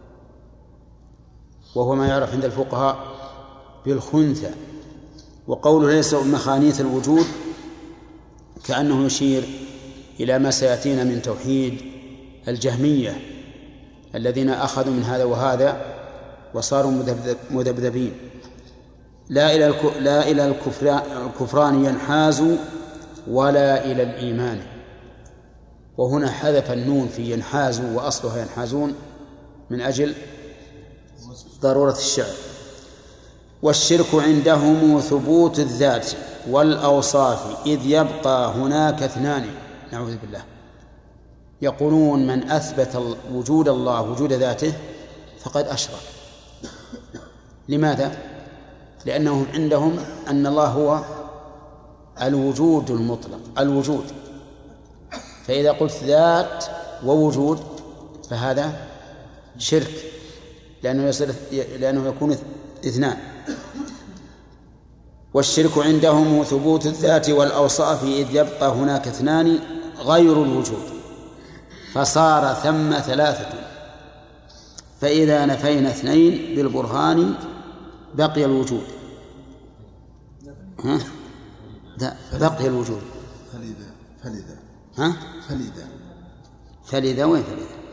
وهو ما يعرف عند الفقهاء بالخنثى. وقوله ليسوا مخانيث الوجود كأنه يشير إلى ما سيأتينا من توحيد الجهمية الذين أخذوا من هذا وهذا وصاروا مذبذبين. لا إلى الكفران ينحازوا ولا إلى الإيمان. وهنا حذف النون في ينحازوا وأصلها ينحازون من أجل ضرورة الشعر. والشرك عندهم ثبوت الذات والأوصاف إذ يبقى هناك اثنان. نعوذ بالله. يقولون من أثبت وجود الله وجود ذاته فقد أشرك. لماذا؟ لأنهم عندهم أن الله هو الوجود المطلق، الوجود. فإذا قلت ذات ووجود فهذا شرك، لأنه يكون اثنان. والشرك عندهم ثبوت الذات والأوصاف إذ يبقى هناك اثنان غير الوجود فصار ثم ثلاثة. فإذا نفينا اثنين بالبرهان بقي الوجود. بقي الوجود. فلذا وين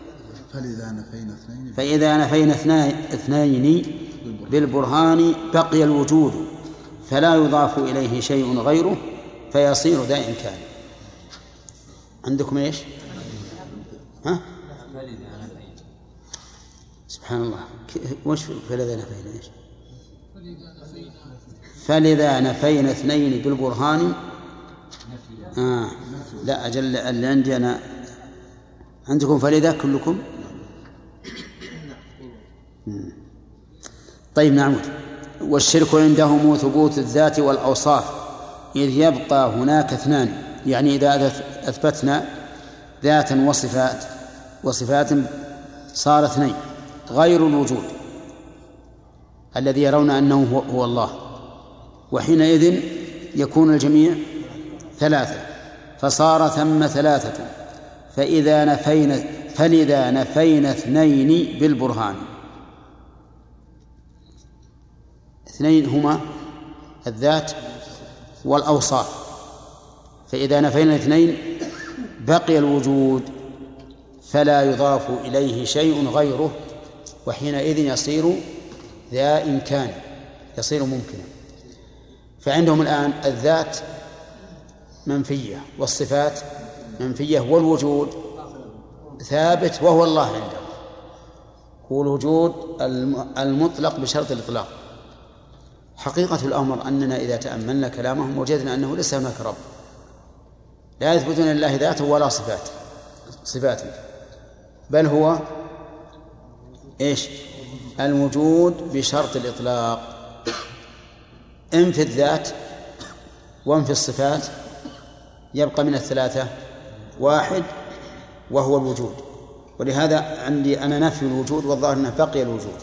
فإذا نفينا اثنين بالبرهان بقي الوجود فلا يضاف إليه شيء غيره فيصير ذا إمكان. عندكم إيش؟ سبحان الله. وش فلذا نفينا إيش؟ فلذا نفينا اثنين بالبرهان. لا أجل اللي عندي أنا. عندكم فلذا كلكم؟ طيب نعود. والشرك عندهم ثبوت الذات والأوصاف إذ يبقى هناك اثنان، يعني إذا أثبتنا ذاتا وصفات صار اثنين غير الوجود الذي يرون أنه هو الله، وحينئذ يكون الجميع ثلاثة فصار ثم ثلاثة. فلذا نفينا اثنين بالبرهان. اثنين هما الذات والأوصاف. فإذا نفينا اثنين بقي الوجود فلا يضاف إليه شيء غيره، وحينئذ يصير ذا إمكان، يصير ممكنا. فعندهم الآن الذات منفية والصفات منفية والوجود ثابت وهو الله عنده، هو الوجود المطلق بشرط الإطلاق. حقيقة الأمر أننا إذا تأملنا كلامهم وجدنا أنه ليس هناك رب، لا يثبتون لله ذاته ولا صفاته، بل هو إيش؟ الوجود بشرط الإطلاق. إن في الذات وإن في الصفات يبقى من الثلاثة واحد وهو الوجود. ولهذا عندي أنا نفي الوجود والظاهر أنه بقي الوجود.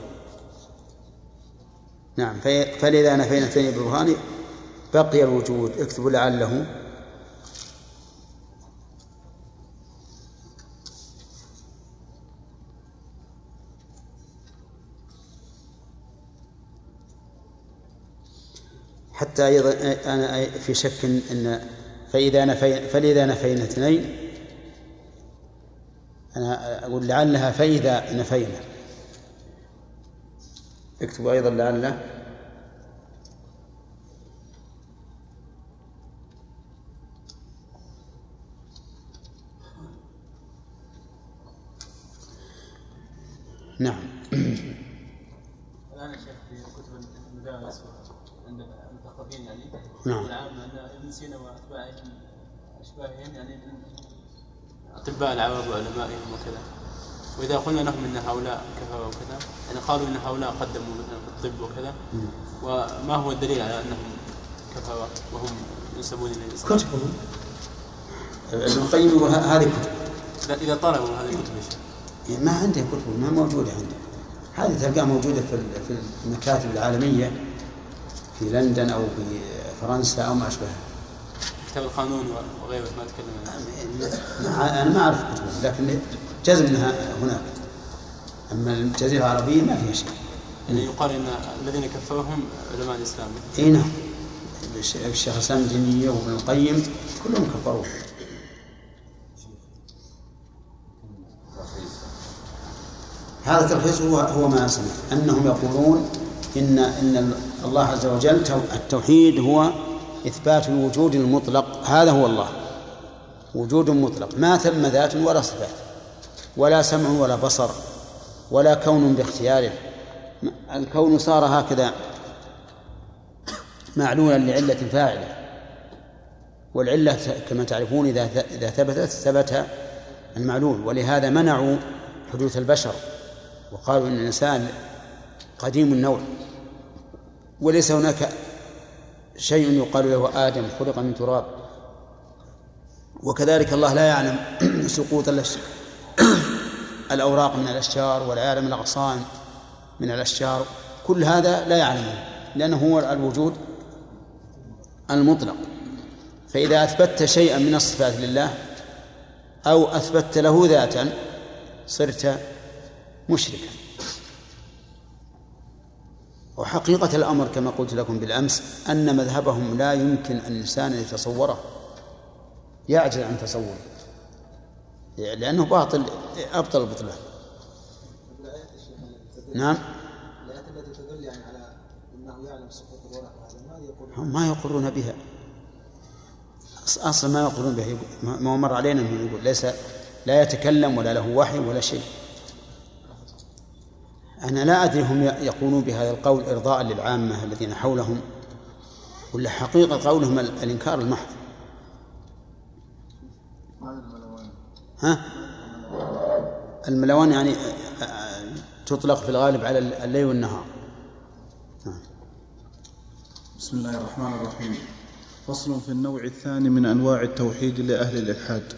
نعم. فلذا نفينا اثنين بالبرهان بقي الوجود. اكتبوا لعله. حتى أيضا أنا في شك أن فلذا نفينا اثنين، أنا أقول لعلها فإذا نفينا. اكتبوا أيضا لعله. نعم. الآن يا شيخ في كتب المدارس عند المثقفين يعني نعم. العامة أن ابن سينا وأشباههم يعني أطباء العرب وعلمائهم وكذا، وإذا قلنا لهم أن هؤلاء كفروا وكذا يعني قالوا أن هؤلاء قدموا مثلا في الطب وكذا، وما هو الدليل على أنهم كفروا وهم ينسبون إلى الإسلام؟ ابن القيم يقول هذه كتب. إذا طلبوا هذه الكتب ما عنده كتب، ما موجودة عنده. هذه تلقاها موجودة في المكاتب العالمية في لندن أو في فرنسا أو ما أشبهها. كتاب القانون وغيره ما تكلم عنه. أنا ما أعرف كتبه، لكن جزم منها هناك. أما الجزيرة العربية ما فيها شيء. يعني يقال إن الذين كفرهم علماء الإسلام. إيه نعم، الشيخ الإسلام ابن تيمية وابن القيم كلهم كفروه. هذا التلخيص هو ما سمع أنهم يقولون إن الله عز وجل التوحيد هو إثبات الوجود المطلق. هذا هو الله، وجود مطلق ما ثم ذات ولا صفات ولا سمع ولا بصر ولا كون باختياره. الكون صار هكذا معلولا لعلة فاعلة، والعلة كما تعرفون إذا ثبت المعلول. ولهذا منعوا حدوث البشر وقالوا إن الإنسان قديم النوع وليس هناك شيء يقال له آدم خلق من تراب. وكذلك الله لا يعلم سقوط الأوراق من الأشجار ولا يعلم الأغصان من الأشجار، كل هذا لا يعلمه لأنه هو الوجود المطلق. فإذا أثبتت شيئا من الصفات لله أو أثبتت له ذاتا صرت مشركا. وحقيقة الأمر كما قلت لكم بالأمس أن مذهبهم لا يمكن أن الإنسان يتصوره، يعجز عن تصوره لأنه باطل، أبطل البطلان. نعم، الآيات التي تدل يعني على أنه يعلم سقوط الورق هم ما يقولون بها أصلا، ما يقولون بها. ما مر علينا أنه يقول ليس لا يتكلم ولا له وحي ولا شيء. أنا لا أدري هم يقولون بهذا القول إرضاء للعامة الذين حولهم ولا حقيقة قولهم الإنكار المحض. ها؟ الملوان يعني تطلق في الغالب على الليل والنهار. بسم الله الرحمن الرحيم. فصل في النوع الثاني من أنواع التوحيد لأهل الإلحاد.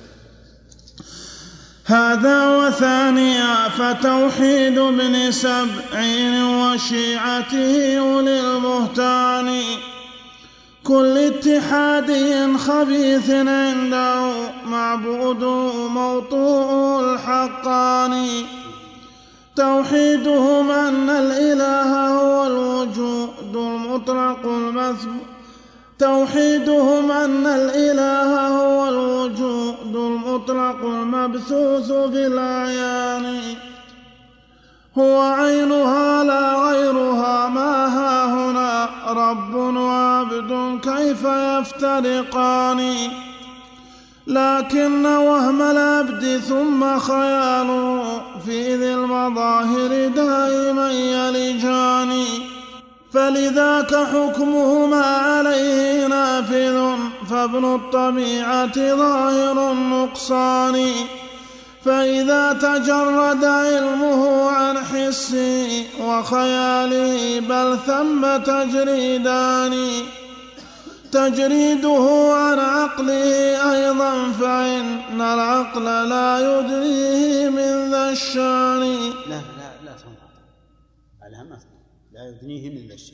هذا وثانيا فتوحيد ابن سبعين وشيعته أولي البهتان كل اتحادي خبيث عنده معبود موطوء الحقاني توحيدهم أن الإله هو الوجود المطلق المثبوت توحيدهم أن الإله هو الوجود المطلق المبثوث بالأعيان هو عينها لا غيرها ما ها هنا رب وعبد كيف يفترقان لكن وهم العبد ثم خياله في ذي المظاهر دائما يلجان فلذاك حكمهما عليه نافذ فابن الطبيعة ظاهر النقصان فإذا تجرد علمه عن حسه وخياله بل ثم تجريدان تجريده عن عقله أيضا فإن العقل لا يدريه من ذا الشان لا يدنيه من ذا الشيء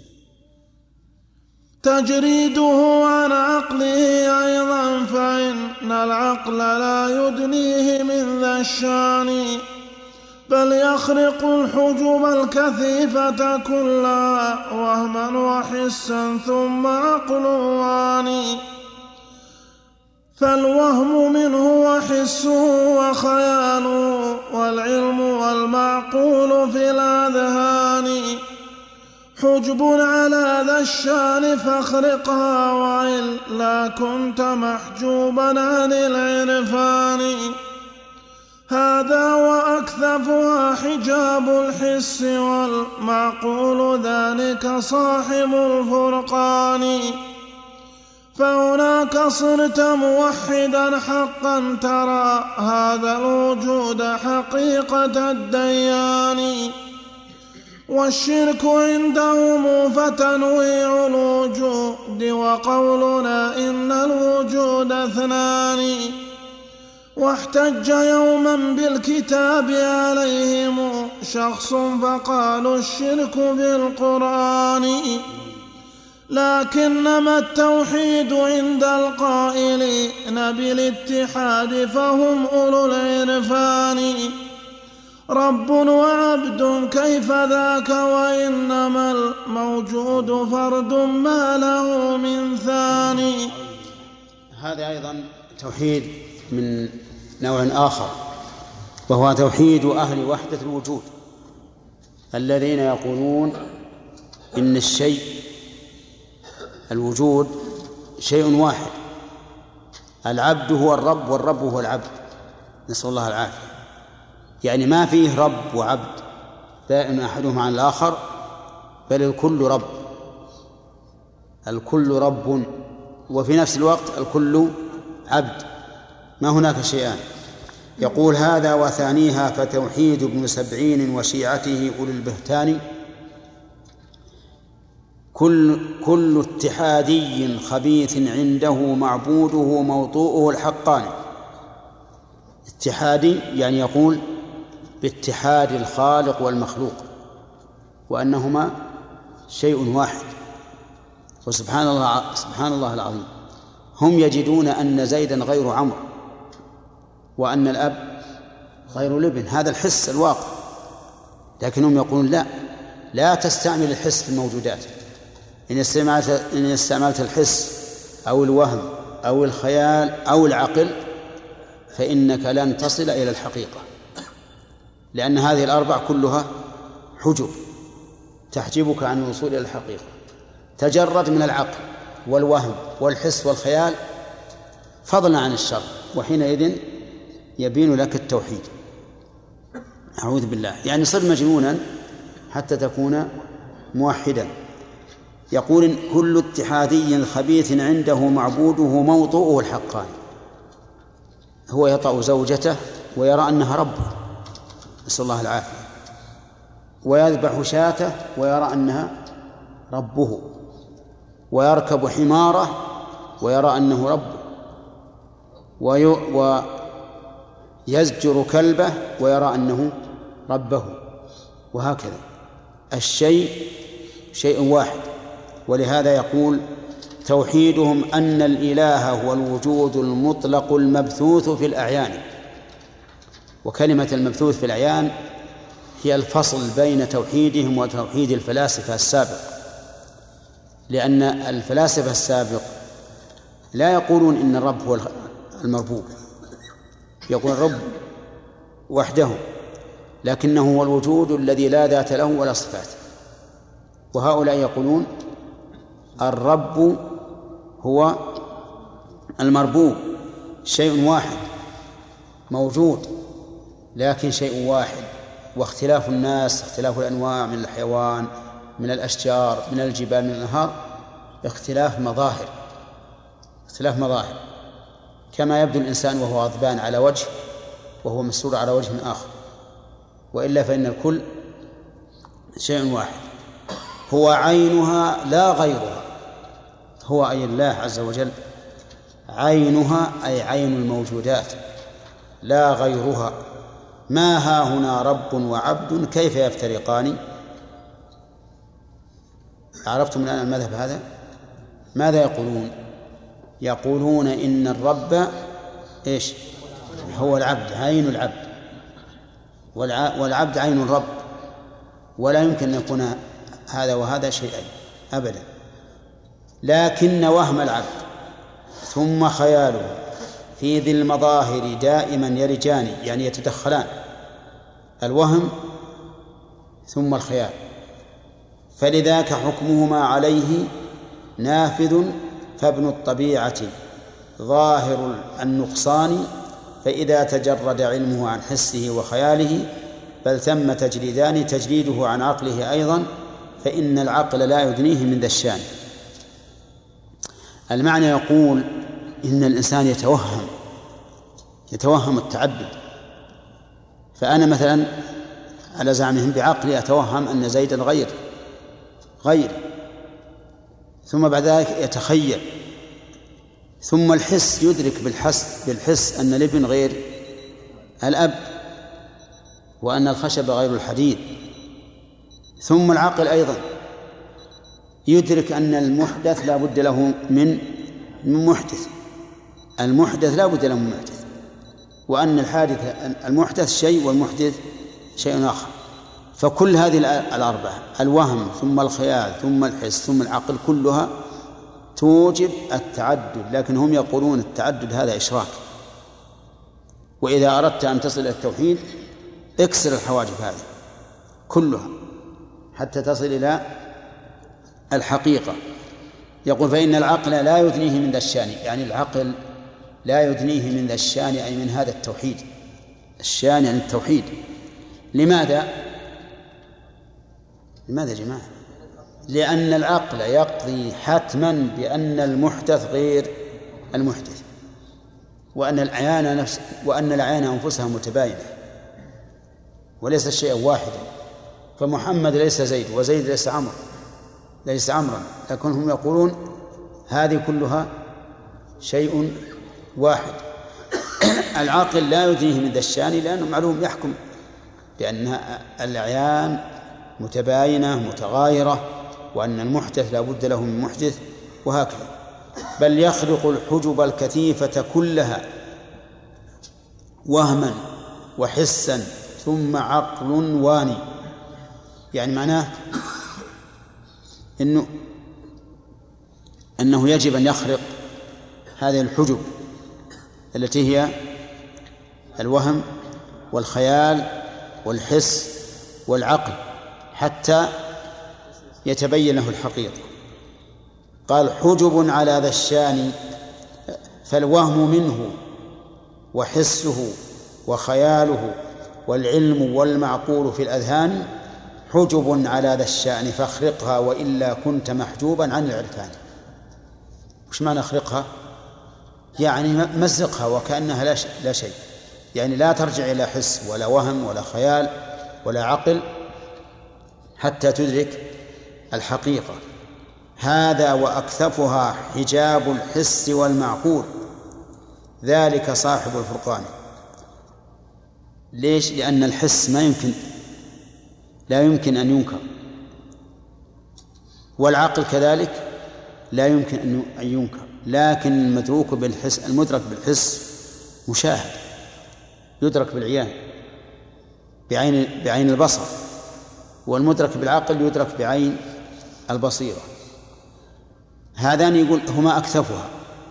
تجريده عن عقله أيضا فإن العقل لا يدنيه من ذا الشان بل يخرق الحجب الكثيفة كلها وهما وحسا ثم عقلوان فالوهم منه وحسه وخياله والعلم والمعقول في الأذهان حجب على ذا الشان فاخرقها وإلا كنت محجوبا عن العرفان هذا وأكثفها حجاب الحس والمعقول ذلك صاحب الفرقان فهناك صرت موحدا حقا ترى هذا الوجود حقيقة الديان والشرك عندهم فتنويع الوجود وقولنا إن الوجود اثنان واحتج يوما بالكتاب عليهم شخص فقالوا الشرك بالقرآن، لكنما التوحيد عند القائلين بالاتحاد فهم أولو العرفان. رب وعبد كيف ذاك وإنما الموجود فرد ما له من ثاني. هذا أيضا توحيد من نوع آخر، وهو توحيد أهل وحدة الوجود الذين يقولون إن الوجود شيء واحد، العبد هو الرب والرب هو العبد، نسأل الله العافية. يعني ما فيه رب وعبد دائم أحدهما عن الآخر، بل الكل رب، الكل رب وفي نفس الوقت الكل عبد، ما هناك شيئان. يقول هذا وثانيها فتوحيد ابن سبعين وشيعته أولي البهتان، كل اتحادي خبيث عنده معبوده موطوءه الحقاني. اتحادي يعني يقول باتحاد الخالق والمخلوق وأنهما شيء واحد. وسبحان الله العظيم، هم يجدون أن زيدا غير عمرو وأن الأب غير الابن، هذا الحس الواقع، لكنهم يقولون لا تستعمل الحس في الموجودات. إن استعملت الحس أو الوهم أو الخيال أو العقل فإنك لن تصل إلى الحقيقة، لأن هذه الأربع كلها حجب تحجبك عن الوصول إلى الحقيقة. تجرد من العقل والوهم والحس والخيال فضلا عن الشر، وحينئذ يبين لك التوحيد. أعوذ بالله، يعني صر مجنونا حتى تكون موحدا. يقول كل اتحادي خبيث عنده معبوده موطوءه الحقاني، هو يطأ زوجته ويرى أنها ربه، نسأل الله العافية، ويذبح شاته ويرى أنها ربه، ويركب حماره ويرى أنه ربه، ويزجر كلبه ويرى أنه ربه، وهكذا. الشيء شيء واحد. ولهذا يقول توحيدهم أن الإله هو الوجود المطلق المبثوث في الأعيان. وكلمة المبثوث في الأعيان هي الفصل بين توحيدهم وتوحيد الفلاسفة السابق، لأن الفلاسفة السابق لا يقولون إن الرب هو المربوب، يقول الرب وحده، لكنه هو الوجود الذي لا ذات له ولا صفات. وهؤلاء يقولون الرب هو المربوب، شيء واحد موجود لكن شيء واحد، واختلاف الناس، اختلاف الأنواع من الحيوان من الأشجار من الجبال من الأنهار اختلاف مظاهر، كما يبدو الإنسان وهو غضبان على وجه وهو مسرور على وجه آخر، وإلا فإن الكل شيء واحد. هو عينها لا غيرها، هو أي الله عز وجل عينها أي عين الموجودات لا غيرها. ما ها هنا رب وعبد كيف يفترقان. عرفتم الآن المذهب هذا؟ ماذا يقولون؟ يقولون إن الرب إيش؟ هو العبد، عين العبد، والعبد عين الرب، ولا يمكن أن يكون هذا وهذا شيئا أبدا. لكن وهم العبد ثم خياله في ذي المظاهر دائما يرجان، يعني يتدخلان، الوهم ثم الخيال، فلذاك حكمهما عليه نافذ، فابن الطبيعة ظاهر النقصان، فإذا تجرد علمه عن حسه وخياله بل ثم تجريدان، تجريده عن عقله أيضا، فإن العقل لا يدنيه من ذا الشان. المعنى يقول إن الإنسان يتوهم التعدد. فأنا مثلا على زعمهم بعقلي أتوهم أن زيدا غير، ثم بعد ذلك يتخيل ثم الحس يدرك بالحس أن الابن غير الأب، وأن الخشب غير الحديد. ثم العقل أيضا يدرك أن المحدث لا بد له من محدث، المحدث لا بد له من محدث، وأن الحادث المحدث شيء والمحدث شيء آخر. فكل هذه الأربعة، الوهم ثم الخيال ثم الحس ثم العقل، كلها توجب التعدد، لكن هم يقولون التعدد هذا إشراك. وإذا أردت أن تصل إلى التوحيد اكسر الحواجب هذه كلها حتى تصل إلى الحقيقة. يقول فإن العقل لا يدنيه من ذا الشان، يعني العقل لا يدنيه من ذا الشان أي من هذا التوحيد. الشان يعني التوحيد. لماذا يا جماعة؟ لأن العقل يقضي حتما بأن المحدث غير المحدث، وأن الأعيان أنفسها متباينة وليس شيئا واحدا. فمحمد ليس زيد، وزيد ليس عمرا، لكنهم يقولون هذه كلها شيء واحد. العاقل لا يدنيه من ذا الشان لأنه معلوم يحكم بأن الأعيان متباينة متغايرة، وأن المحدث لا بد له من محدث، وهكذا. بل يخلق الحجب الكثيفة كلها وهما وحسا ثم عقل واني. يعني معناه أنه يجب أن يخرق هذه الحجب التي هي الوهم والخيال والحس والعقل حتى يتبين له الحقيقة. قال حجب على ذا الشان، فالوهم منه وحسه وخياله والعلم والمعقول في الأذهان حجب على ذا الشأن فاخرقها وإلا كنت محجوبا عن العرفان. وش معنى اخرقها؟ يعني مزقها وكأنها لا شيء، يعني لا ترجع إلى حس ولا وهم ولا خيال ولا عقل حتى تدرك الحقيقة. هذا وأكثفها حجاب الحس والمعقول، ذلك صاحب الفرقان. ليش؟ لأن الحس لا يمكن أن ينكر، والعقل كذلك لا يمكن أن ينكر، لكن المدرك بالحس، المدرك بالحس مشاهد، يدرك بالعيان بعين البصر، والمدرك بالعقل يدرك بعين البصيرة. هذان يقول هما أكثفها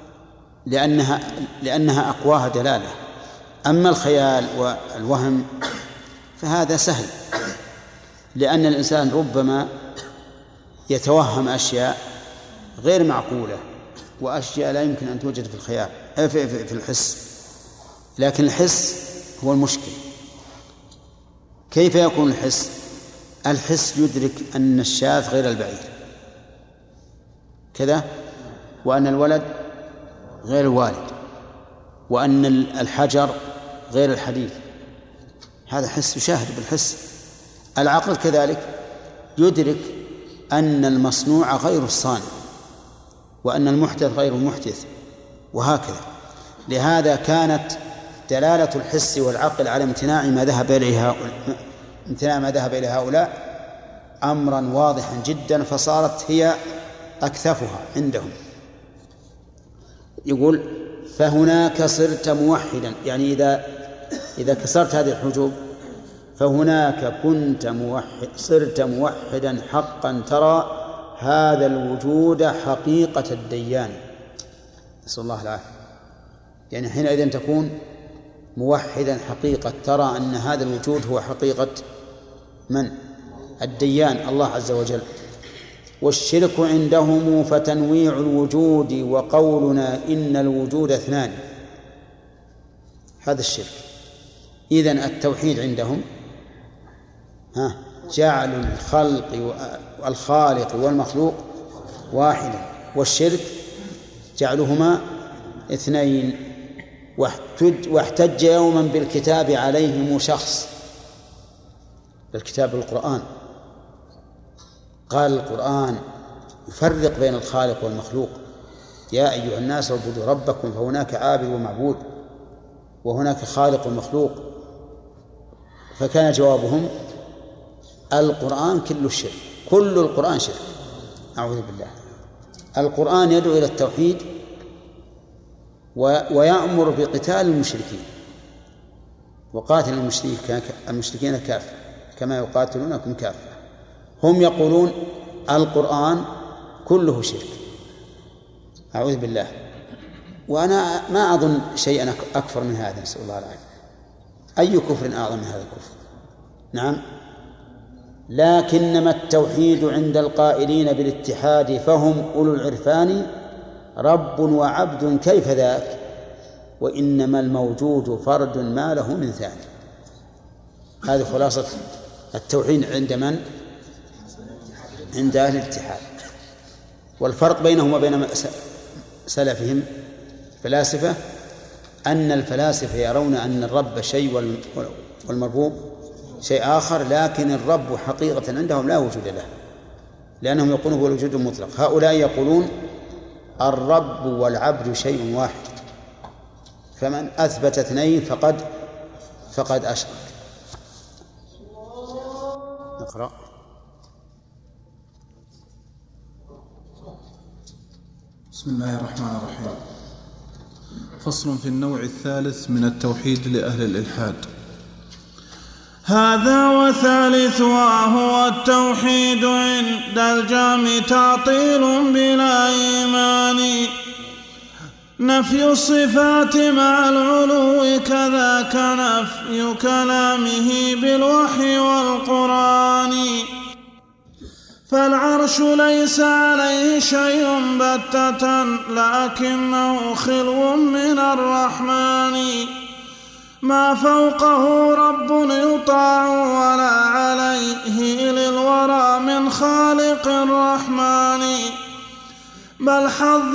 لأنها أقواها دلالة. أما الخيال والوهم فهذا سهل، لأن الإنسان ربما يتوهم أشياء غير معقولة وأشياء لا يمكن أن توجد في الخيال في الحس، لكن الحس هو المشكل. كيف يكون الحس؟ الحس يدرك أن الشاة غير البعير كذا، وأن الولد غير الوالد، وأن الحجر غير الحديد. هذا حس يشاهد بالحس. العقل كذلك يدرك أن المصنوع غير الصانع، وأن المحدث غير المحدث، وهكذا. لهذا كانت دلالة الحس والعقل على امتناع ما ذهب إليه هؤلاء أمرا واضحا جدا، فصارت هي أكثفها عندهم. يقول فهناك صرت موحدا، يعني إذا كسرت هذه الحجوب فهناك صرت موحدا حقا، ترى هذا الوجود حقيقة الديان. نسأل الله العافية. يعني حينئذ تكون موحدا حقيقة، ترى أن هذا الوجود هو حقيقة من؟ الديان، الله عز وجل. والشرك عندهم فتنويع الوجود، وقولنا إن الوجود اثنان، هذا الشرك. إذن التوحيد عندهم جعل الخالق والمخلوق واحدا، والشرك جعلهما اثنين. واحتج يوما بالكتاب عليهم شخص، بالكتاب القرآن، قال القرآن يفرق بين الخالق والمخلوق، يا أيها الناس اعبدوا ربكم فهناك عابد ومعبود وهناك خالق ومخلوق. فكان جوابهم القرآن كل الشرك، كل القرآن شرك، أعوذ بالله. القرآن يدعو إلى التوحيد ويأمر بقتال المشركين، وقاتل المشركين كافة كما يقاتلونكم كافة. هم يقولون القرآن كله شرك، أعوذ بالله. وأنا ما أظن شيئا أكثر من هذا، نسأل الله العافية. أي كفر أعظم من هذا الكفر؟ نعم. لكنما التوحيد عند القائلين بالاتحاد فهم أولو العرفان رب وعبد كيف ذاك، وإنما الموجود فرد ما له من ثاني. هذه خلاصة التوحيد عند من؟ عند أهل الاتحاد. والفرق بينهم وبين سلفهم فلاسفة أن الفلاسفة يرون أن الرب شيء والمربوب شيء آخر، لكن الرب حقيقة عندهم لا وجود له، لأنهم يقولون هو الوجود المطلق. هؤلاء يقولون الرب والعبد شيء واحد، فمن أثبت اثنين فقد أشرك. نقرأ. بسم الله الرحمن الرحيم. فصل في النوع الثالث من التوحيد لأهل الإلحاد. هذا وثالثها هو التوحيد عند الجهم تعطيل بلا إيمان، نفي الصفات مع العلو كذاك نفي كلامه بالوحي والقرآن. فالعرش ليس عليه شيء بتة لكنه خلو من الرحمن، ما فوقه رب يطاع ولا عليه للورى من خالق الرحمن. بل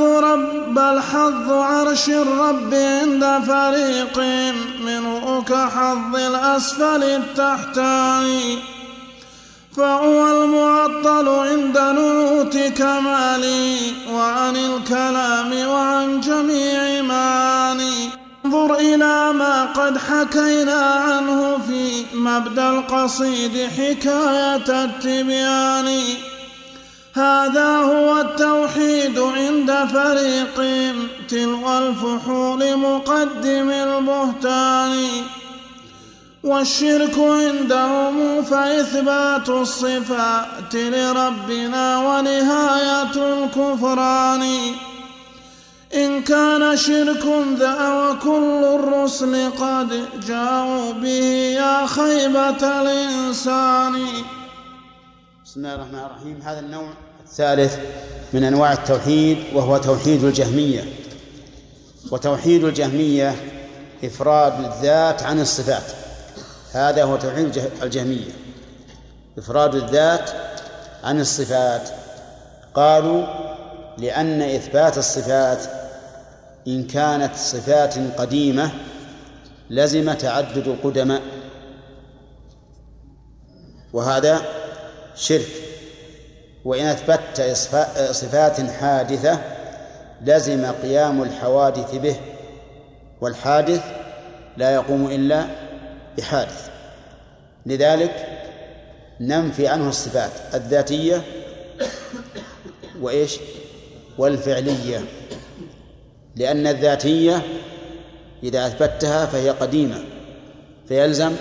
حظ عرش الرب عند فريق منه كحظ الأسفل التحتاني، فهو المعطل عند نعوت كماله وعن الكلام وعن جميع معاني. انظر إلى ما قد حكينا عنه في مبدأ القصيد حكاية التبيان. هذا هو التوحيد عند فريق تلو الفحول مقدم البهتان. والشرك عندهم فإثبات الصفات لربنا ونهاية الكفران. إن كان شرك ذا وكل الرسل قد جاءوا به يا خيبة الإنسان. بسم الله الرحمن الرحيم. هذا النوع الثالث من أنواع التوحيد وهو توحيد الجهمية. وتوحيد الجهمية إفراد الذات عن الصفات، هذا هو توحيد الجهمية، إفراد الذات عن الصفات. قالوا لأن إثبات الصفات إن كانت صفات قديمة لزم تعدد القدماء، وهذا شرك. وإن أثبتت صفات حادثة لزم قيام الحوادث به، والحادث لا يقوم إلا بحادث. لذلك ننفي عنه الصفات الذاتية والفعلية، لأن الذاتية إذا أثبتها فهي قديمة فيلزم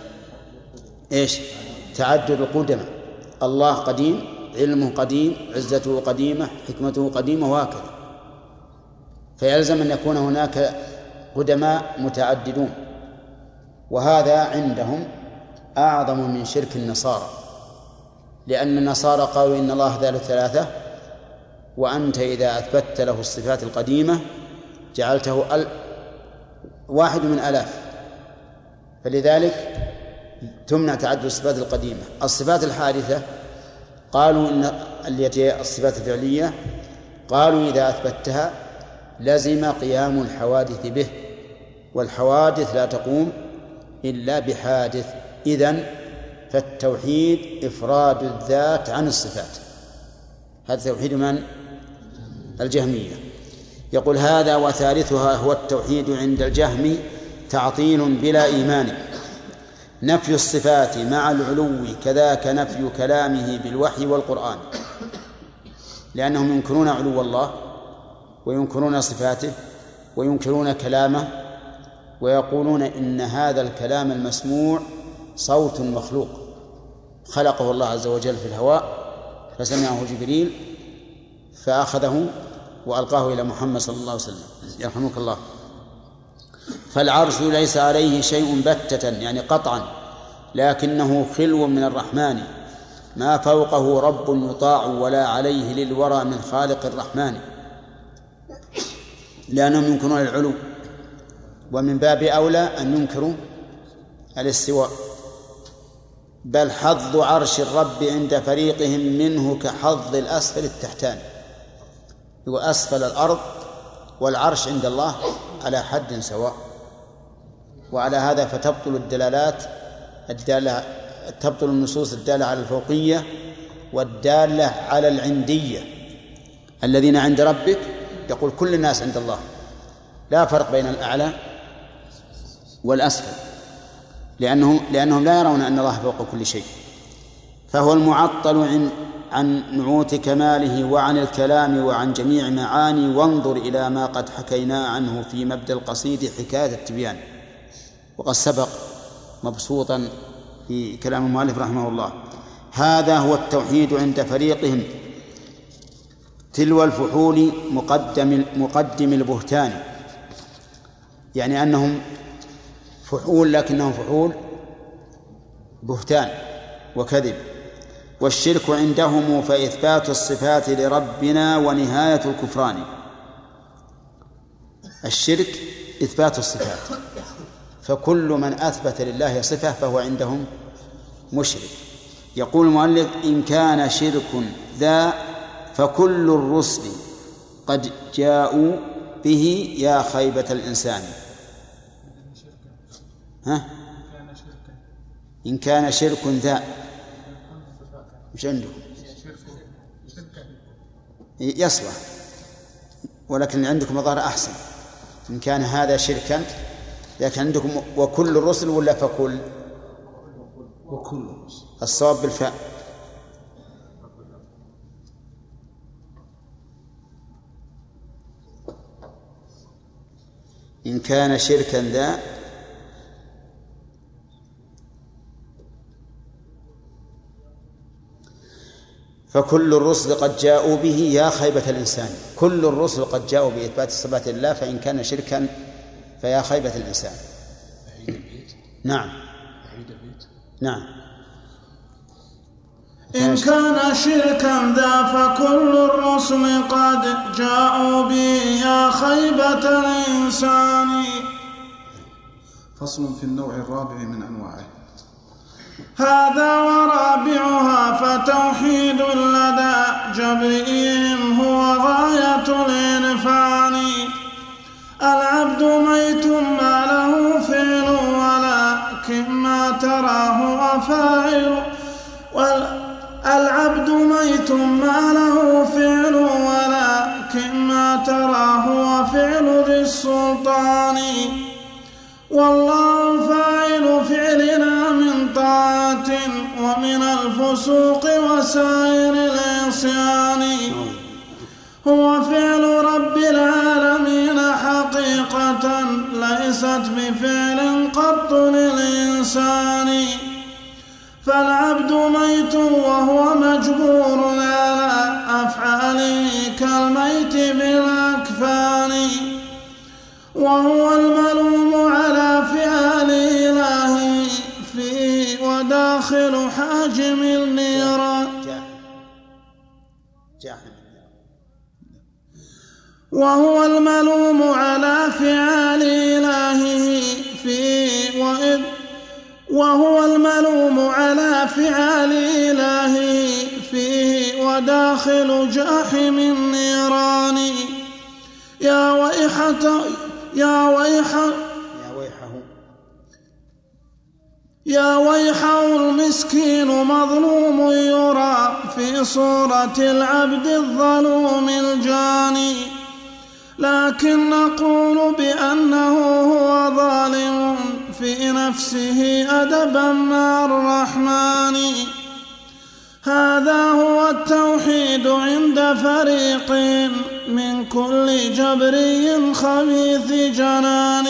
تعدد القدماء. الله قديم، علمه قديم، عزته قديمة، حكمته قديمة، وهكذا، فيلزم أن يكون هناك قدماء متعددون. وهذا عندهم أعظم من شرك النصارى، لأن النصارى قالوا إن الله ثالث ثلاثة، وأنت إذا أثبتت له الصفات القديمة جعلته واحد من آلاف، فلذلك تمنع تعدد الصفات القديمة. الصفات الحادثة قالوا إن التي الصفات الفعلية قالوا إذا أثبتها لزم قيام الحوادث به، والحوادث لا تقوم إلا بحادث. إذن فالتوحيد إفراد الذات عن الصفات، هذا توحيد من؟ الجهمية. يقول هذا وثالثها هو التوحيد عند الجهم تعطيل بلا إيمان، نفي الصفات مع العلو كذاك نفي كلامه بالوحي والقرآن، لأنهم ينكرون علو الله وينكرون صفاته وينكرون كلامه، ويقولون إن هذا الكلام المسموع صوت مخلوق خلقه الله عز وجل في الهواء فسمعه جبريل فأخذه وألقاه إلى محمد صلى الله عليه وسلم يرحمك الله. فالعرش ليس عليه شيء بتة يعني قطعا، لكنه خلو من الرحمن، ما فوقه رب يطاع ولا عليه للورى من خالق الرحمن، لأنهم ينكرون العلو، ومن باب أولى أن ينكروا الاستواء. بل حظ عرش الرب عند فريقهم منه كحظ الأسفل التحتاني، وأسفل الأرض والعرش عند الله على حد سواء. وعلى هذا فتبطل تبطل النصوص الدالة على الفوقية والدالة على العندية. الذين عند ربك يقول كل الناس عند الله، لا فرق بين الأعلى والأسفل، لأنهم لا يرون أن الله فوق كل شيء. فهو المعطل عن نعوت كماله وعن الكلام وعن جميع معاني. وانظر إلى ما قد حكينا عنه في مبدأ القصيد حكاية التبيان، وقد سبق مبسوطا في كلام المؤلف رحمه الله. هذا هو التوحيد عند فريقهم، تلو الفحول مقدم البهتان، يعني أنهم فحول لكنهم فحول بهتان وكذب. والشرك عندهم فإثبات الصفات لربنا ونهاية الكفران. الشرك إثبات الصفات، فكل من أثبت لله صفة فهو عندهم مشرك. يقول المؤلف إن كان شرك ذا فكل الرسل قد جاءوا به يا خيبة الإنسان. إن كان شرك ذا مش عندكم يصلح، ولكن عندكم ظهر أحسن. إن كان هذا شركا، لكن عندكم وكل الرسل ولا فكل؟ وكل الرسل. الصواب بالفاء. إن كان شركا ذا فكل الرسل قد جاءوا به يا خيبة الإنسان. كل الرسل قد جاءوا بإثبات الصفات لله، فإن كان شركا فيا خيبة الإنسان. نعم نعم. إن كان شركا ذا فكل الرسل قد جاءوا به يا خيبة الإنسان. فصل في النوع الرابع من أنواعه. هذا ورابعها فتوحيد لدى جبرئهم هو غاية الإنفان. العبد ميت ما له فعل ولكن ما تراه أفاعل. العبد ميت ما له فعل ولكن ما تراه وفعل ذي السلطان. والله فاعل فعلنا من طاعة ومن الفسوق وسائر العصيان. هو فعل رب العالمين حقيقة ليست بفعل قط للإنسان. فالعبد ميت وهو مجبور على أفعاله كالميت بالأكفان. وهو الملوم على فعل إلهه فيه وداخل حاجم النيران. وهو الملوم على فعل إلهه فيه وهو الملوم على فعل إلهه فيه وداخل جحيم النيران. يا ويحه المسكين مظلوم يرى في صورة العبد الظلوم الجاني. لكن نقول بأنه هو ظالم في نفسه أدبا مع الرحمن. هذا هو التوحيد عند فريق من كل جبري خبيث جنان،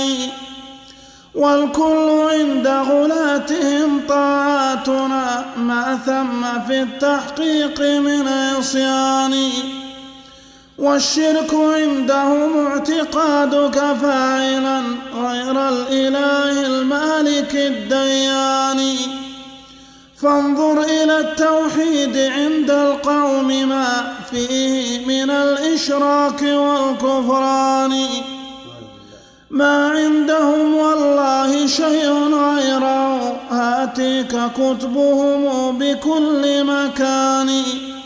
والكل عند غلاتهم طاعاتنا ما ثم في التحقيق من عصيان، والشرك عندهم اعتقادك فاعلا غير الإله المالك الديان. فانظر إلى التوحيد عند القوم ما فيه من الإشراك والكفران، ما عندهم والله شيء غيره هاتيك كتبهم بكل مكان.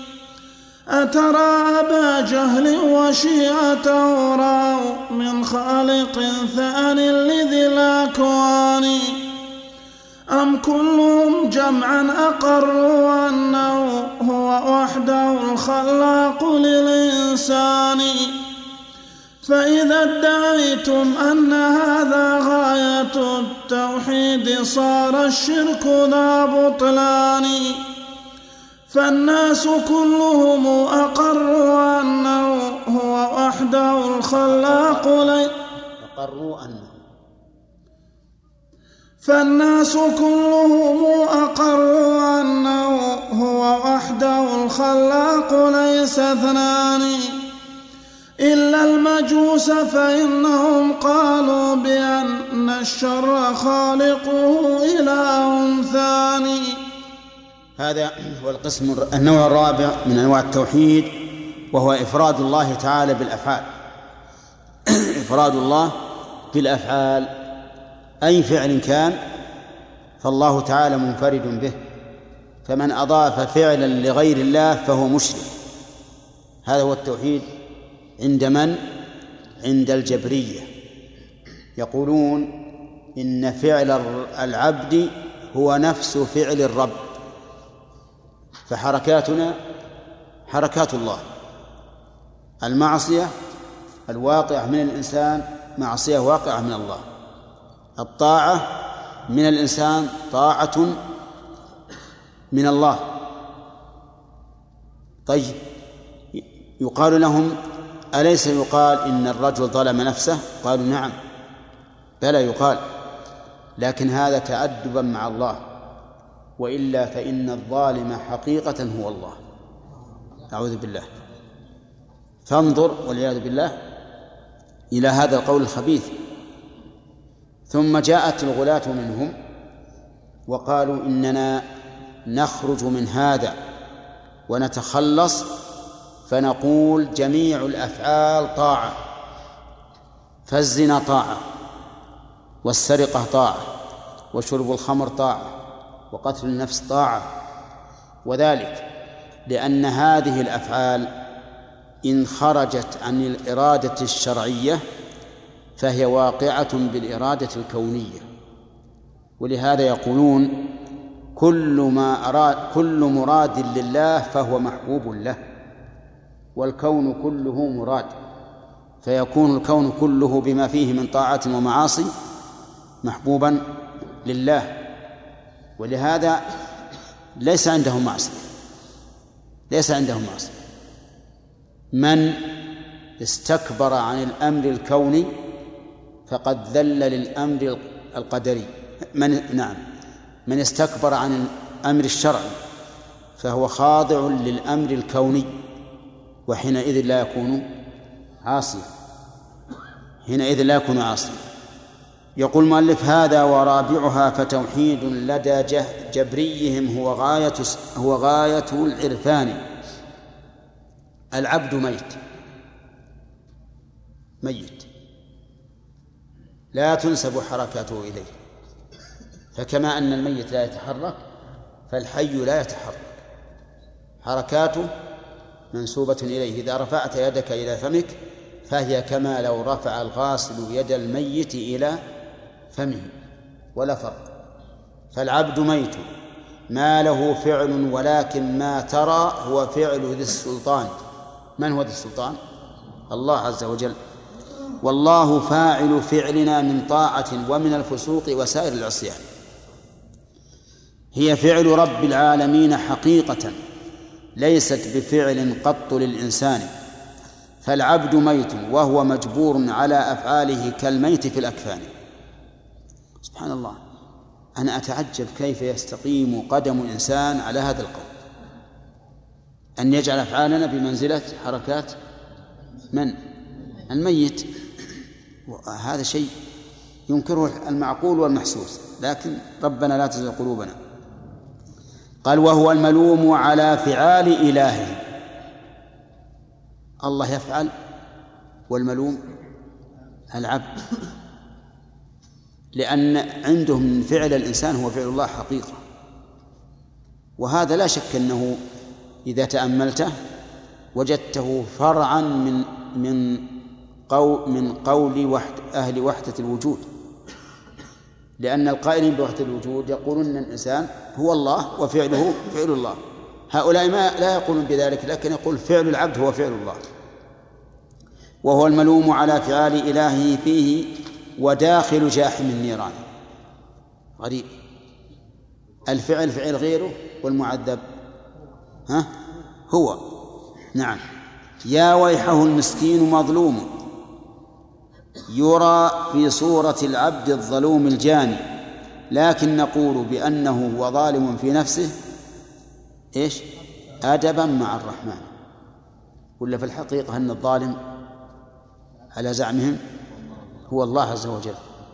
أترى أبا جهل وشيعته رأوا من خالق ثان لذي الأكوان، أم كلهم جمعا أقروا أنه هو وحده الخلاق للإنسان؟ فإذا ادعيتم أن هذا غاية التوحيد صار الشرك ذا بطلان، فالناس كلهم أقروا أنه هو وحده الخلاق فالناس كلهم أقروا أنه هو وحده الخلاق ليس اثنان، إلا المجوس فإنهم قالوا بأن الشر خالقه إله ثاني. هذا هو النوع الرابع من أنواع التوحيد، وهو إفراد الله تعالى بالأفعال. إفراد الله بالأفعال، أي فعل كان فالله تعالى منفرد به، فمن أضاف فعلا لغير الله فهو مشرك. هذا هو التوحيد عند من؟ عند الجبرية، يقولون إن فعل العبد هو نفس فعل الرب، فحركاتنا حركات الله. المعصية الواقعة من الإنسان معصية واقعة من الله، الطاعة من الإنسان طاعة من الله. طيب، يقال لهم أليس يقال إن الرجل ظلم نفسه؟ قالوا نعم، بلى يقال، لكن هذا تأدبا مع الله، وإلا فإن الظالم حقيقة هو الله، أعوذ بالله. فانظر والعياذ بالله إلى هذا القول الخبيث. ثم جاءت الغلاة منهم وقالوا إننا نخرج من هذا ونتخلص، فنقول جميع الأفعال طاعة، فالزنا طاعة، والسرقة طاعة، وشرب الخمر طاعة، وقتل النفس طاعة، وذلك لأن هذه الأفعال إن خرجت عن الإرادة الشرعية فهي واقعة بالإرادة الكونية. ولهذا يقولون كل مراد لله فهو محبوب له، والكون كله مراد، فيكون الكون كله بما فيه من طاعات ومعاصي محبوبا لله. ولهذا ليس عندهم معصية، ليس عندهم معصية. من استكبر عن الأمر الكوني فقد ذل للأمر القدري. من استكبر عن الأمر الشرعي فهو خاضع للأمر الكوني، وحينئذ لا يكون عاصيا، حينئذ لا يكون عاصيا. يقول المؤلف هذا ورابعها فتوحيد لدى جبريهم هو غاية العرفان. العبد ميت لا تنسب حركاته إليه، فكما أن الميت لا يتحرك فالحي لا يتحرك، حركاته منسوبة إليه. إذا رفعت يدك إلى فمك فهي كما لو رفع الغاسل يد الميت إلى فمه، ولا فرق. فالعبد ميت ما له فعل، ولكن ما ترى هو فعل ذي السلطان. من هو ذي السلطان؟ الله عز وجل. والله فاعل فعلنا من طاعة ومن الفسوق وسائر العصيان. هي فعل رب العالمين حقيقة، ليست بفعل قط للإنسان، فالعبد ميت وهو مجبور على أفعاله كالميت في الأكفان. سبحان الله، أنا أتعجب كيف يستقيم قدم إنسان على هذا القول، أن يجعل أفعالنا بمنزلة حركات من؟ الميت. هذا شيء ينكره المعقول والمحسوس، لكن ربنا لا تزغ قلوبنا. قال وهو الملوم على فعال إلهه. الله يفعل والملوم العبد، لأن عندهم من فعل الإنسان هو فعل الله حقيقة، وهذا لا شك أنه إذا تأملته وجدته فرعا من قول أهل وحدة الوجود، لأن القائلين بوحدة الوجود يقولون أن الإنسان هو الله وفعله فعل الله. هؤلاء لا يقولون بذلك، لكن يقول فعل العبد هو فعل الله. وهو الملوم على فعال إلهه فيه وداخل جاحم النيران. غريب، الفعل فعل غيره والمعذب هو. نعم. يا ويحه المسكين مظلوم يرى في صورة العبد الظلوم الجاني، لكن نقول بأنه هو ظالم في نفسه إيش؟ أدبا مع الرحمن. ولا في الحقيقة أن الظالم على زعمهم هو الله عز وجل.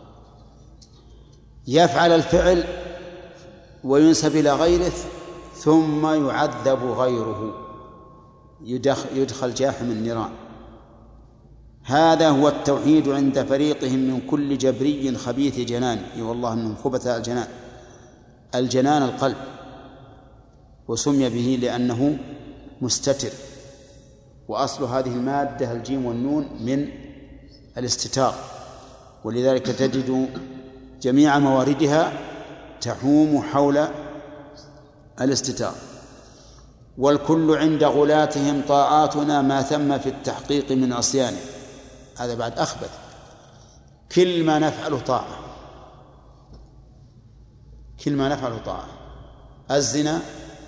يفعل الفعل وينسب إلى غيره ثم يعذب غيره، يدخل جاحم النيران. هذا هو التوحيد عند فريقهم من كل جبري خبيث جنان. والله أنهم خبث الجنان القلب، وسمي به لأنه مستتر، وأصل هذه المادة الجيم والنون من الاستتار، ولذلك تجد جميع مواردها تحوم حول الاستتار. والكل عند غلاتهم طاعاتنا ما ثم في التحقيق من عصيانه. هذا بعد أخبث، كل ما نفعله طاعة، كل ما نفعله طاعة. الزنا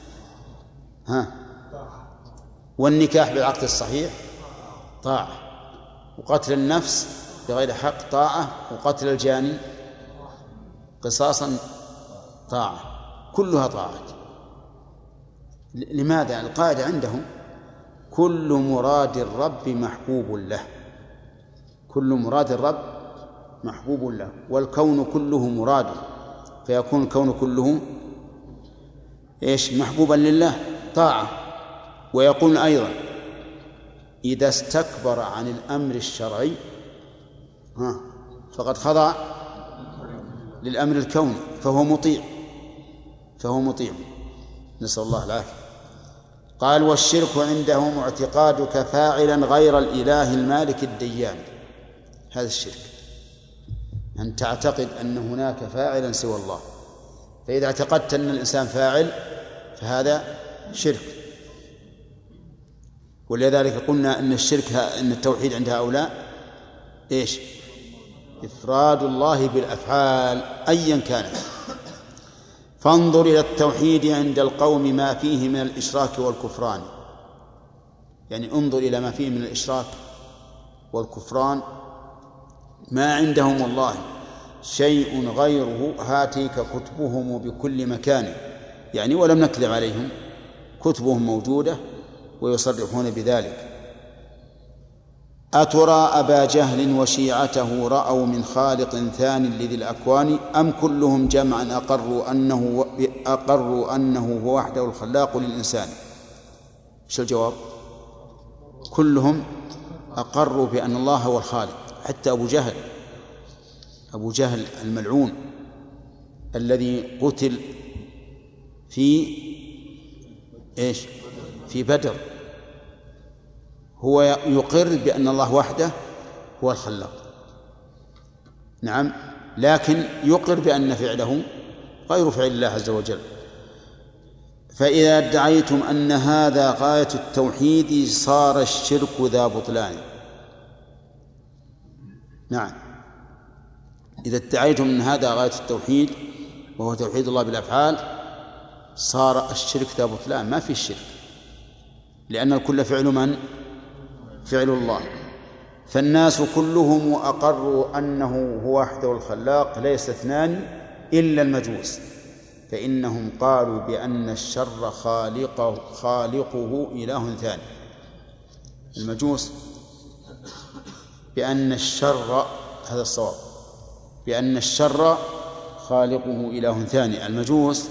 والنكاح بالعقد الصحيح طاعة، وقتل النفس بغير حق طاعة، وقتل الجاني قصاصا طاعة، كلها طاعة. لماذا؟ القاعدة عندهم كل مراد الرب محبوب له، كل مراد الرب محبوب له، والكون كله مراده، فيكون الكون كله إيش؟ محبوبا لله طاعة. ويقول أيضا إذا استكبر عن الأمر الشرعي فقد خضع للأمر الكوني فهو مطيع، نسأل الله العافية. قال والشرك عندهم اعتقادك فاعلا غير الإله المالك الديان. هذا الشرك، أن تعتقد أن هناك فاعلا سوى الله، فإذا اعتقدت أن الإنسان فاعل فهذا شرك. ولذلك قلنا أن الشرك أن التوحيد عند هؤلاء إيش؟ إفراد الله بالأفعال أيا كانت. فانظر إلى التوحيد عند القوم ما فيه من الإشراك والكفران، يعني انظر إلى ما فيه من الإشراك والكفران، ما عندهم والله شيء غيره هاتيك كتبهم بكل مكان، يعني ولم نكذب عليهم، كتبهم موجودة ويصرحون بذلك. أترى أبا جهل وشيعته رأوا من خالق ثان لذي الأكوان، أم كلهم جمعا أقروا أنه هو وحده الخلاق للإنسان؟ شو الجواب؟ كلهم أقروا بأن الله هو الخالق، حتى أبو جهل الملعون الذي قتل في إيش؟ في بدر، هو يقر بأن الله وحده هو الخلاق، نعم، لكن يقر بأن فعله غير فعل الله عز وجل. فإذا ادعيتم أن هذا غاية التوحيد صار الشرك ذا بطلان. نعم، إذا ادعيتم أن هذا غاية التوحيد وهو توحيد الله بالأفعال صار الشرك ذا بطلان، ما في الشرك، لأن الكل فعل من؟ فعل الله. فالناس كلهم أقروا أنه هو وحده الخلاق، ليس اثنان إلا المجوس، فإنهم قالوا بأن الشر خالقه إله ثاني. المجوس بأن الشر، هذا الصواب، بأن الشر خالقه إله ثاني. المجوس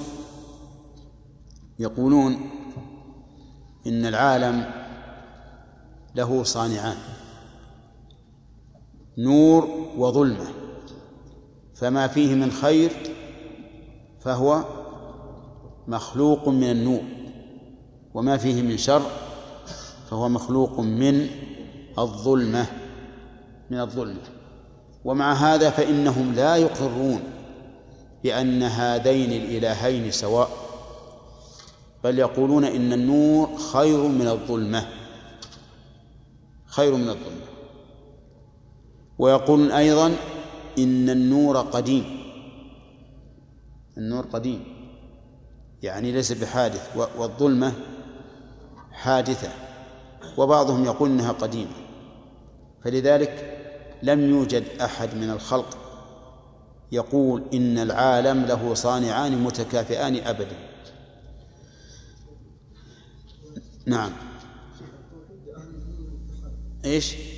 يقولون إن العالم له صانعان، نور وظلمة، فما فيه من خير فهو مخلوق من النور، وما فيه من شر فهو مخلوق من الظلمة. ومع هذا فإنهم لا يقرون بأن هذين الإلهين سواء، بل يقولون إن النور خير من الظلمة، ويقولون أيضا إن النور قديم، يعني ليس بحادث، والظلمة حادثة، وبعضهم يقول إنها قديمة. فلذلك لم يوجد أحد من الخلق يقول إن العالم له صانعان متكافئان أبدا. نعم. إيش؟